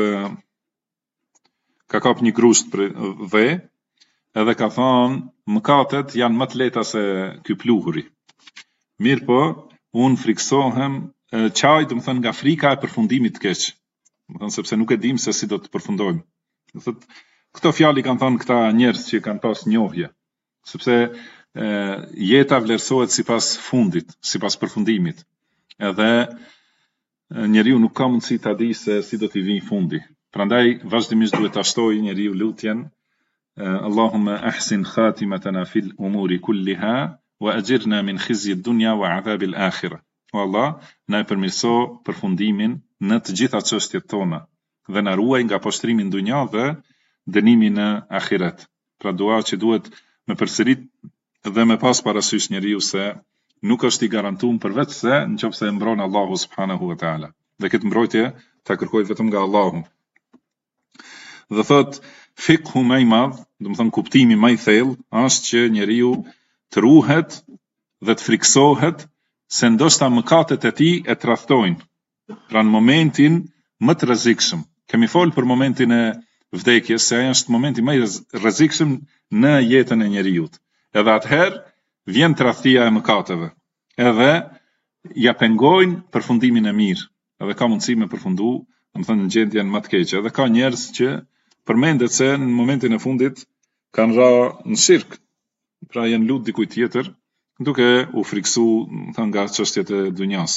kap një grusht për dhe, edhe ka thonë, mëkatet janë më të lehta se ky pluhuri. Mirë po, unë friksohem, qaj, do të thënë, nga frika e përfundimit të keq. Do të thënë, sepse nuk e dim se si do të përfundojmë. Do të thotë, këto fjalë kanë thënë këta njerëz që kanë pas njohje, sepse jeta vlerësohet sipas fundit, sipas përfundimit. Edhe njeriu nuk ka mundësi ta di se si do t'i vijë fundi. Prandaj vazhdimisht duhet ta shtojë njeriu lutjen, Allahumma ahsin khatimatana fil umuri kulliha wa ajirna min khizyi ad-dunya wa adhabi al-akhirah. O Allah, na e përmirëso përfundimin në të gjitha çështjet tona dhe na ruaj nga poshtrimi në dunja dhe dënimi në ahiret. Pra dua që duhet me përsërit dhe me pas parasysh njeriu se nuk është i garantuar përveç se nëse e mbron Allahu subhanahu wa taala. Dhe këtë mbrojtje ta kërkoj vetëm nga Allahu. Dhe thot fikhu më i madh, do të thënë kuptimi më i thellë, është që njeriu të ruhet dhe të friksohet se ndoshta mëkatet e tij e tradhtojnë. Pra në momentin më të rrezikshëm. Kemi folur për momentin e vdekjes, se ai është momenti më i rrezikshëm në jetën e njeriu. Edhe atëherë vjen tradhtia e mëkateve. Edhe ja pengojnë përfundimin e mirë. Edhe ka mundësi me përfundu, do të thënë në gjendjen më të keqe. Edhe ka njerëz që përmendet se në momentin e fundit kanë ra në shirk. Pra janë lut dikujt tjetër, duke u friksu nga çështjet e dunjas.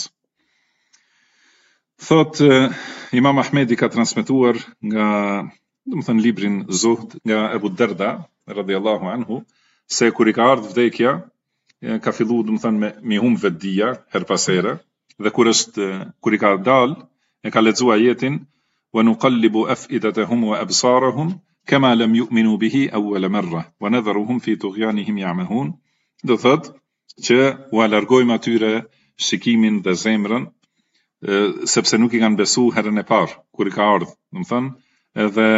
Thot Imam Ahmedi ka transmetuar nga, do të thënë librin Zuhd, nga Ebu Derda radhiyallahu anhu, se kur i ka ardhur vdekja, ka filluar, do të thënë me humb vetdia her pas here, dhe kur i ka dal, e ka lexuar ajetin wa nuqallibu afidatahum wa absarahum kama lam yu'minu bihi awwal marra wa nadharuhum fi tughyanihim ya'mahun. Do thot që u alargojmë atyre shikimin dhe zemrën, sepse nuk i kanë besu herën e parë, kur i ka ardhur, do të thënë, edhe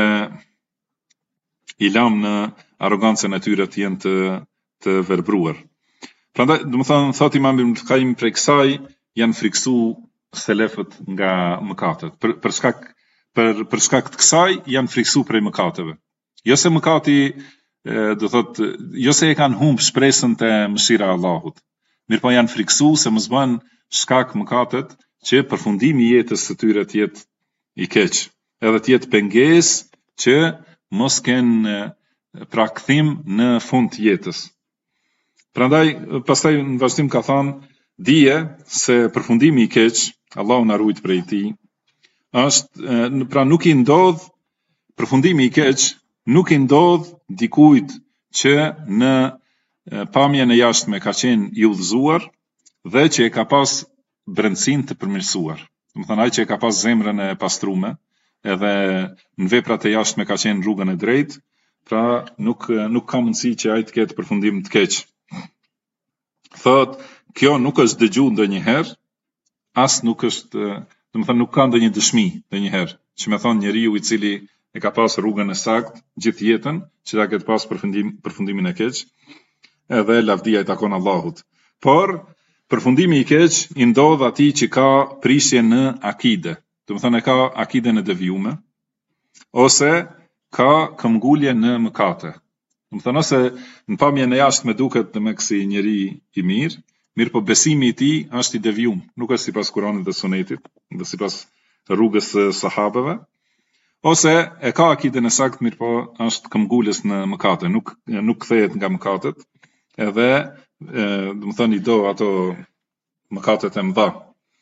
i lam në arrogancën e tyre të jenë të verbruar. Prandaj, do të thënë, thot Imam Ibn Qayyim, prej kësaj janë friksu selefët nga mëkatet. Për shkak të kësaj janë friksu prej mëkateve. Jo se mëkati, do thot, jo se e kanë humb shpresën te mëshira e Allahut. Mirpo janë friksu se mos bën shkak mëkatet që përfundimi i jetës së tyre të jetë i keq, edhe të jetë pengesë që mos kenë pra kthim në fund të jetës. Prandaj pastaj në vazhdim ka thënë, dije se përfundimi i keq, Allahu na ruaj prej tij, është pra nuk i ndodh përfundimi i keq, nuk i ndodh dikujt që në pamjen e jashtme ka qenë i udhëzuar dhe që e ka pas brendësinë të përmirësuar. Do të thënë ai që e ka pas zemrën e pastruar, edhe në veprat e jashtme ka qenë rrugën e drejtë, pra nuk ka mundësi që ai të ketë përfundim të keq. Thot, kjo nuk është dëgjuar ndonjëherë, as nuk është, do të thënë nuk ka ndonjë dëshmi ndonjëherë, që më thon njeriu i cili e ka pas rrugën e saktë gjithë jetën, që ta ketë pas përfundimin e keq, edhe lavdia i takon Allahut. Por përfundimi i keq i ndodh atij që ka prishje në akide, do të thënë ka akiden e devijuar, ose ka këmbgulje në mëkate. Do të thënë ose në pamjen e jashtme duket me si njeri i mirë, po besimi i tij është i devijuar, nuk është sipas Kuranit dhe Sunetit, dhe sipas rrugës së sahabeve, ose e ka akiden e saktë, mirë po është këmbgulës në mëkate, nuk kthehet nga mëkatet, edhe do të thënë i do ato mëkatet e mëdha.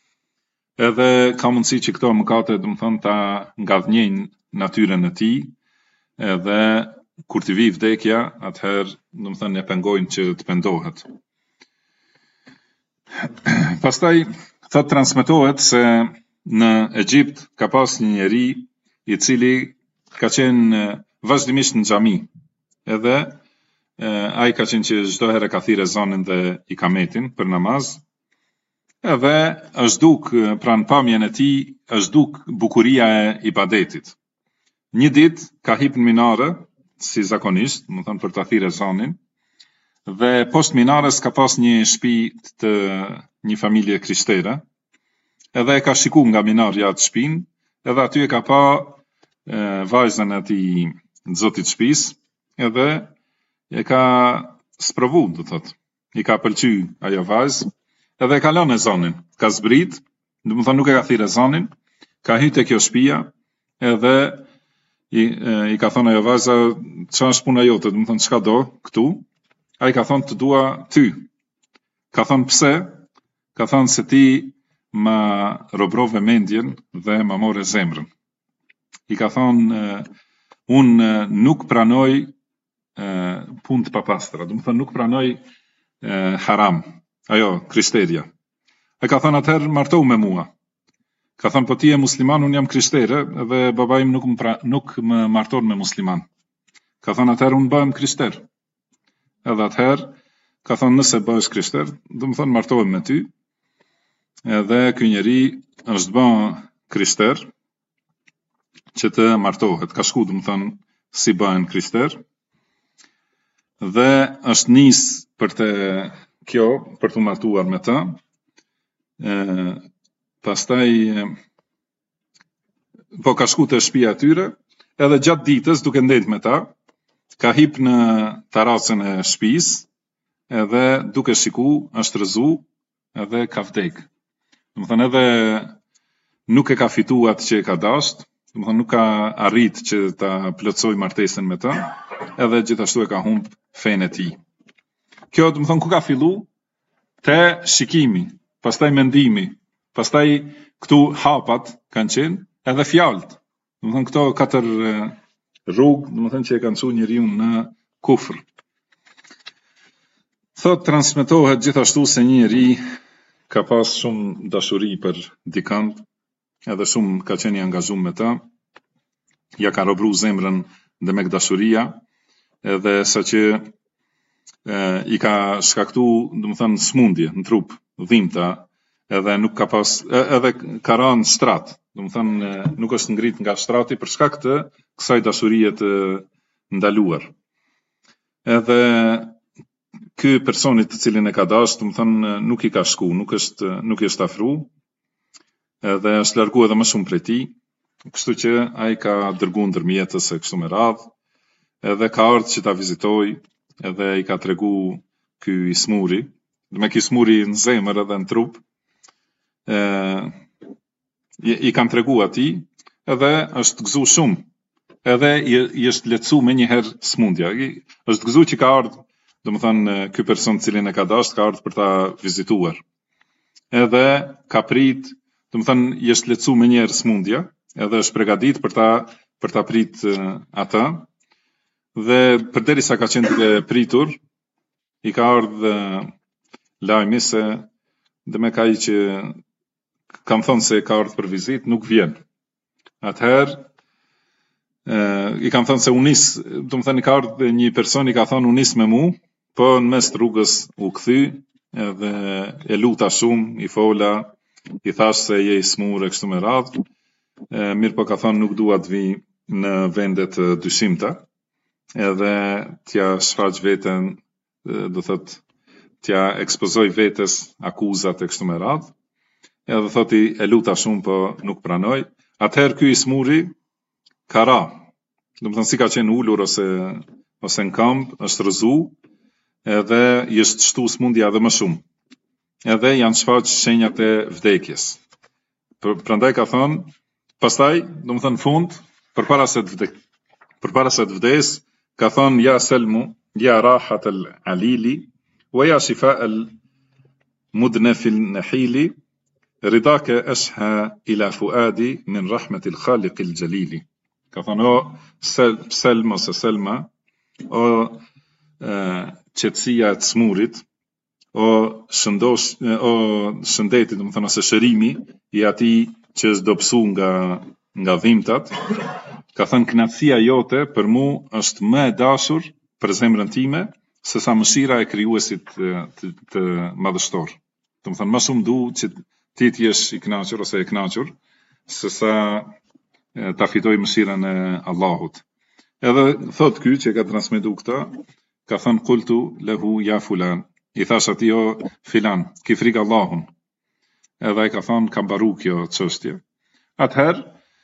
edhe ka mundësi që këto mëkate, domethënë, ta ngadhnjejnë natyrën e tij, edhe kur t'i vi vdekja, atëherë, domethënë, e pengojnë që të pendohet. Pastaj thot transmetohet se në Egjipt ka pas një njeri i cili ka qenë vazhdimisht në xhami, edhe ai ka qenë që çdo herë ka thirrë ezanin dhe ikametin për namaz, edhe është duk pranë pamjen e tij, është duk bukuria e ibadetit. Një ditë ka hip në minare, si zakonisht, domethënë për ta thirrë ezanin, dhe poshtë minares ka pas një shtëpi të një familje krishtere, edhe e ka shiku nga minarja atë shtëpinë, edhe aty e ka pa vajzën e atij zotit shtëpisë, edhe e ka sprovu, do thot, i ka pëlqy ajo vajzë, edhe e ka lënë ezanin, ka zbrit, domethënë nuk e ka thirrë ezanin, ka hyrë te kjo shtëpia, edhe i ka thonë ajo vajza, çfarë është puna jote, domethënë çka do këtu? Ai ka thonë, të dua ty. Ka thonë, pse? Ka thonë se ti ma robrove mendjen dhe ma more zemrën. I ka thonë, unë nuk pranoj punë të papastra, domethënë nuk pranoj haram, ajo krishterja. Ai ka thonë, atëherë martohu me mua. Ka thonë, po ti je musliman, unë jam krishtere, dhe baba im nuk më marton me musliman. Ka thonë, atëherë unë bëhem krishter. Edhe atëherë, ka thonë, nëse bëhesh krishter, domethënë martohem me ty, edhe ky njeri është bën krishter që të martohet. Ka shku, domethënë, si bëhen krishter, dhe është nis për të kjo, për të martuar me të. Pastaj po ka shku te shtëpia e tyre, edhe gjatë ditës duke ndetë me ta, ka hip në terracën e shtëpisë, edhe duke shiku, është rëzu, edhe ka vdek. Domethënë edhe nuk e ka fitu atë që e ka dasht, domethënë nuk ka arrit që ta plotësoj martesën me ta, edhe gjithashtu e ka humb fenë e tij. Kjo domethënë ku ka fillu? Te shikimi, pastaj mendimi, pastaj këtu hapat kanë qenë, edhe fjalët. Domethënë këto 4 rrugë, domethënë që e kanë çuar njeriu në kufër. Thot transmetohet gjithashtu se një njeri ka pas shumë dashuri për dikant, edhe shumë ka qenë i angazhuar me ta, ja ka robru zemrën dhe me dashuria, edhe saqë i ka shkaktu, domethënë, smundje në trup, dhimbta, edhe nuk ka pas, edhe ka rënë shtrat, domethënë nuk është ngrit nga shtrati për shkak të kësaj dashurie të ndaluar. Edhe ky personi të cilin e ka dashur, domethënë nuk i ka shku, nuk i është afru, edhe është largu edhe më shumë prej tij, kështu që ai ka dërguar ndërmjetës e kështu me radhë, edhe ka ardhur që ta vizitoj, edhe i ka tregu ky ismuri, me ky ismuri në zemër edhe në trup, i kanë tregu atij, edhe është gëzu shumë, edhe i është lehtësu me njëherë smundja. Është gëzu që ka ardhur, domethënë ky person cilin e ka dashur, ka ardhur për ta vizituar. Edhe ka prit, domethënë i është lehtësu me njëherë smundja, edhe është përgatit për ta prit atë, dhe përderisa ka qenë duke pritur, i ka ardhur lajmi se dhe me ka i që kam thonë se ka ardhur për vizit, nuk vjen. Atëherë, i kam thonë se unis, domethënë ka ardhur një person, i ka thonë unis me mu, po në mes të rrugës u kthy, edhe e luta shumë, i fola, i thash se je i smur e kështu me radhë, mirë po ka thonë nuk dua të vi në vendet dyshimta, edhe t'ja shfaq veten, do thot, t'ja ekspozoj vetes akuzat e kështu me radhë, edhe thoti e luta shumë po nuk pranoj. Atëherë ky ismuri ka ra, domethënë si ka qenë ulur ose në këmbë, është rëzu, edhe i është shtu smundja edhe më shumë. Edhe janë shfaq shenjat e vdekjes. Prandaj ka thonë, pastaj, domethënë fund, përpara se të vdes, ka thonë ja selmu, ja rahat al-alili, wa ja shifa al-mudnafil nahili, رضاك أشهى إلى فؤادي من رحمة الخالق الجليل. Ka thënë o Selma ose Selma, o qetësia e të smurit, o shëndeti, domethënë ose shërimi I atij që është dobësu nga dhimbtat. Ka thënë kënaqësia jote për mu është më e dashur për zemrën time se sa mëshira e krijuesit të madhështor. Domethënë më shumë du që ti të jesh I kënaqur ose e kënaqur se sa ta fitoj mëshirën e Allahut. Edhe thot ky që ka transmetu këta, ka thënë qultu lahu ja fulan, I thash atij o filan, ki frikë Allahun. Edhe ai ka thënë ka mbaru kjo çështje. Atëherë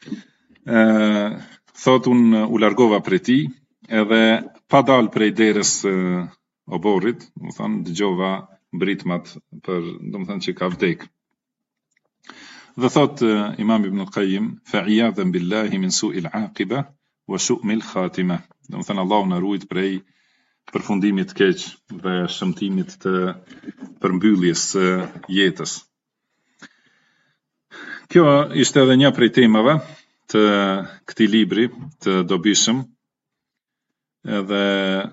thot unë u largova prej tij, edhe pa dal prej derës oborrit, do thënë dëgjova mbritmat për, domethënë që ka vdek. Dhe thot Imam Ibn al-Qayyim, fa'iyadhan billahi min su'il aqiba wa shu'mil khatima. Domethënë Allahu na ruajt prej përfundimit të keq dhe shëmtimit të përmbylljes së jetës. Kjo ishte edhe një prej temave të këtij libri të dobishëm. Edhe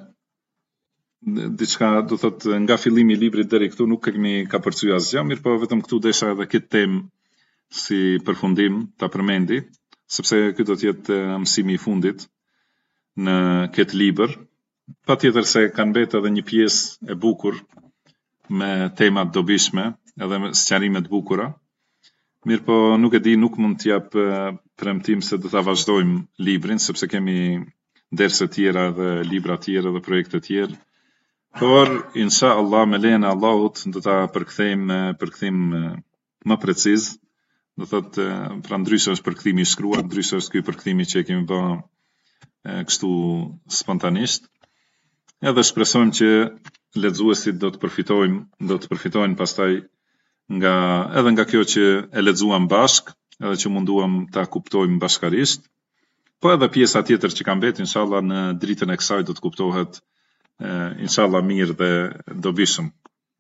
diçka do thot nga fillimi I librit deri këtu nuk kemi ka përcyer asgjë, mirë po vetëm këtu desha edhe këtë temë si përfundim ta përmendi, sepse ky do të jetë mësimi I fundit në këtë libër. Patjetër se kanë mbetë edhe një pjesë e bukur me tema të dobishme, edhe me sqarime të bukura. Mirë po nuk e di, nuk mund të jap premtim se do ta vazhdojmë librin, sepse kemi derse tjera dhe libra tjera dhe projekte tjera. Por inshallah me lejen e Allahut do ta përkthejmë përkthim më preciz. Do thot pra ndryshe është përkthimi I shkruar, ndryshe është ky përkthimi që e kemi bërë kështu spontanisht. Edhe shpresojmë që lexuesit do të përfitojnë pastaj edhe nga kjo që e lexuam bashk, edhe që munduam ta kuptojmë bashkarisht. Po edhe pjesa tjetër që ka mbetë, inshallah në dritën e kësaj do të kuptohet inshallah mirë dhe dobishëm.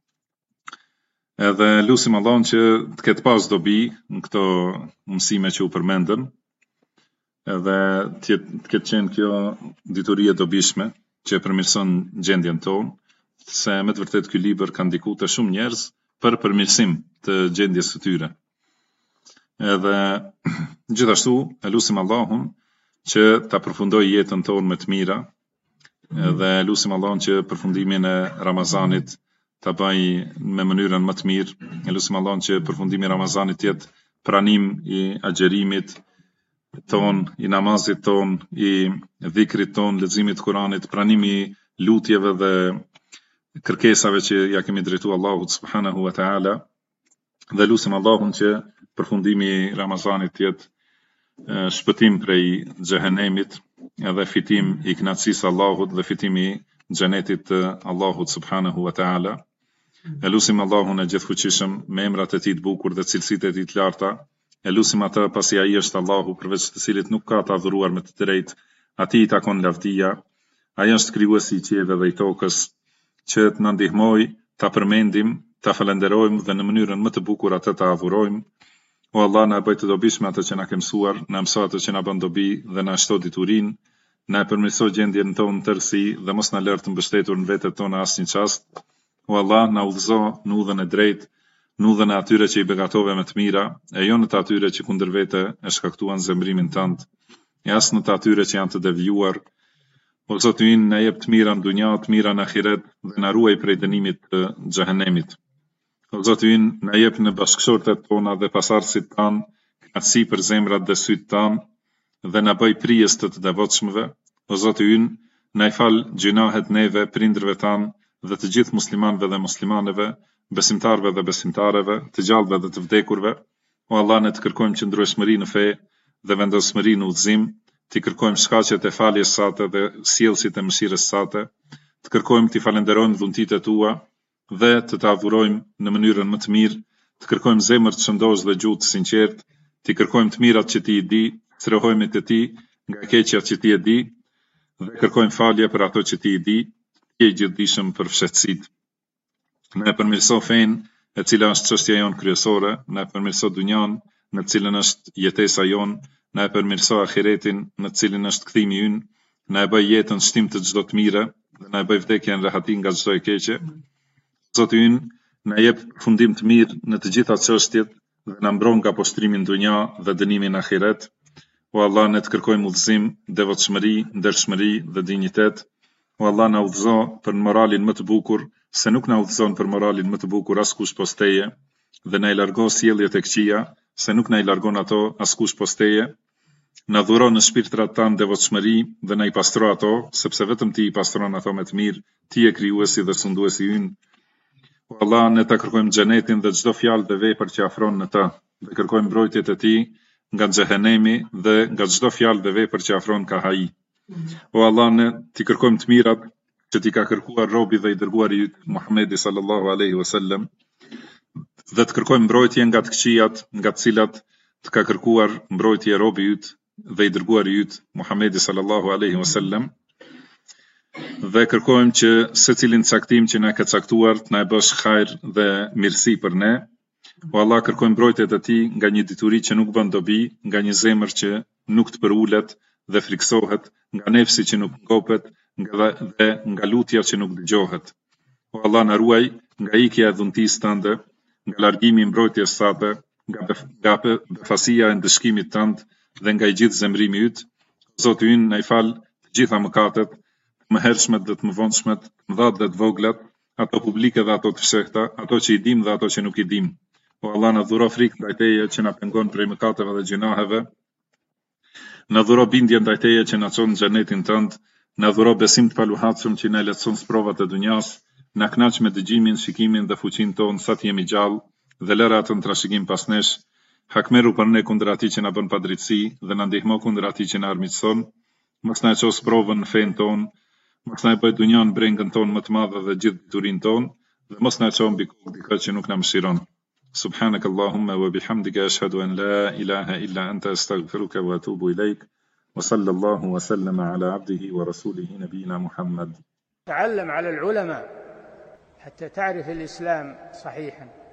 Edhe lutim Allahun që të ketë pas dobi në këto mësime që u përmendën, edhe të ketë qenë kjo dituri e dobishme që e përmirëson gjendjen tonë, se me të vërtet ky libër ka ndikuar te shumë njerëz për përmirësim të gjendjes së tyre. Edhe gjithashtu e lutim Allahun që ta përfundojë jetën tonë me të mira, edhe lutim Allahun që përfundimin e Ramazanit ta bëj me mënyrën më të mirë. E lutim Allahun që përfundimi I Ramazanit të jetë pranim I agjerimit ton, I namazit ton, I dhikrit ton, leximit të Kuranit, pranim I lutjeve dhe kërkesave që ja kemi drejtuar Allahut subhanahu wa taala. Dhe lutim Allahun që përfundimi I Ramazanit të jetë shpëtim prej xhehenemit, edhe fitim I kënaqësisë Allahut dhe fitim I xhenetit të Allahut subhanahu wa taala. E lutim Allahun e gjithfuqishëm me emrat e tij të bukur dhe cilësitë e tij të larta. E lutim atë pasi ai është Allahu përveç të cilit nuk ka të adhuruar me të drejtë, atij I takon lavdia. Ai është krijuesi I qiellit dhe I tokës, që të na ndihmoj ta përmendim, ta falenderojmë dhe në mënyrën më të bukur atë ta adhurojmë. O Allah, na bëj të dobishme atë që na ke mësuar, na mëso atë që na bën dobi dhe na shto diturinë, na përmirëso gjendjen tonë tërësi dhe mos na lër të mbështetur në vetet tona asnjë çast. O Allah, na udhëzo në udhën e drejtë, në udhën e atyre që I begatove me të mira, e jo në të atyre që kundër vete e shkaktuan zemrimin tënd, e as në të atyre që janë të devijuar. O Zoti ynë, na jep të mira në dunja, të mira në ahiret dhe na ruaj prej dënimit të xhehenemit. O Zoti ynë, na jep në bashkëshortet tona dhe pasardhësit tan kënaqësi për zemrat dhe sytë tan dhe na bëj prijes të devotshmëve. O Zoti ynë, na I fal gjunahet neve, prindërve tan dhe të gjithë muslimanëve dhe muslimaneve, besimtarëve dhe besimtareve, të gjallëve dhe të vdekurve. O Allah, ne të kërkojmë qëndrueshmëri në fe dhe vendosmëri në udhëzim, të kërkojmë shkaqet e faljes sate dhe sjellësit e mëshirës sate, të kërkojmë të falenderojmë dhuntitë tua dhe të adhurojmë në mënyrën më të mirë, të kërkojmë zemër të shëndosh dhe gjuhë të sinqertë, të kërkojmë të mirat që Ti I di, të rohojmë te Ti nga keqjat që Ti e di dhe kërkojmë falje për ato që Ti I di, Ti je gjithdijshëm për fshehtësitë. Ne përmirëso fen e cila është çështja jonë kryesore, na e përmirëso dunjan, në të cilën është jetesa jonë, na e përmirëso ahiretin, në të cilin është kthimi ynë, na e bëj jetën shtim të çdo të mire, dhe na e bëj vdekjen rehati nga çdo e keqe. Zoti ynë na jep fundim të mirë në të gjitha çështjet dhe na mbron nga poshtrimi në dunja dhe dënimi në ahiret. O Allah, ne të kërkojmë udhëzim, devotshmëri, ndershmëri dhe dinjitet. O Allah, na udhëzo për moralin më të bukur, se nuk na udhëzon për moralin më të bukur askush posteje, dhe na i largo sjelljet e këqija, se nuk na i largon ato askush posteje. Na dhuro në shpirtrat tanë devotshmëri dhe na i pastro ato, sepse vetëm ti i pastron ato me të mirë, ti je krijuesi dhe sunduesi ynë. O Allah, ne ta kërkojmë xhenetin dhe çdo fjalë dhe vepër që afron në të, dhe kërkojmë mbrojtjet e ti nga xhehenemi dhe nga çdo fjalë dhe vepër që afron ka haji. O Allah, ne ti kërkojmë të mirat që ti ka kërkuar robi dhe i dërguari yt Muhamedi sallallahu alaihi wasallam, dhe të kërkojmë mbrojtje nga të këqijat, nga të cilat të ka kërkuar mbrojtje robi yt dhe i dërguari yt Muhamedi sallallahu alaihi wasallam, dhe kërkojmë që secilin caktim që na ka caktuar të na e bësh hajër dhe mirësi për ne. O Allah, kërkojmë mbrojtjet e ti nga një dituri që nuk bën dobi, nga një zemër që nuk të përulet dhe friksohet, nga nefsi që nuk ngopet, dhe nga lutja që nuk dëgjohet. O Allah, na ruaj nga ikja e dhuntisë tënde, nga largimi i mbrojtjes sate, nga befasia e ndëshkimit tënd dhe nga i gjithë zemrimi yt. Zoti ynë, na i fal të gjitha mëkatet, të mëhershmet dhe të mëvonshmet, të mëdhat dhe të voglat, ato publike dhe ato të fshehta, ato që i dim dhe ato që nuk i dim. O Allah, na dhuro frikë ndaj teje që na pengon prej mëkateve dhe gjunaheve. Na dhuro bindje ndaj teje që na çon në xhenetin tënd. Na dhuro besim të paluhatshëm që na lehtëson provat e dunjas. Na kënaq me dëgjimin, shikimin dhe fuqinë tonë sa të jemi gjallë, dhe lëre atë në trashëgim pas nesh. Hakmeru për ne kundër atij që na bën padrejtësi dhe na ndihmo kundër atij që na armiqson. Mos na ços provën në fen tonë. Mos na bëj dunjan brengën tonë më të madhe dhe gjithë diturinë tonë, dhe mos na çon mbi kokë dikë që nuk na mëshiron. سبحانك اللهم وبحمدك أشهد أن لا إله إلا أنت أستغفرك وأتوب إليك وصلى الله وسلم على عبده ورسوله نبينا محمد. تعلم على العلماء حتى تعرف الإسلام صحيحا.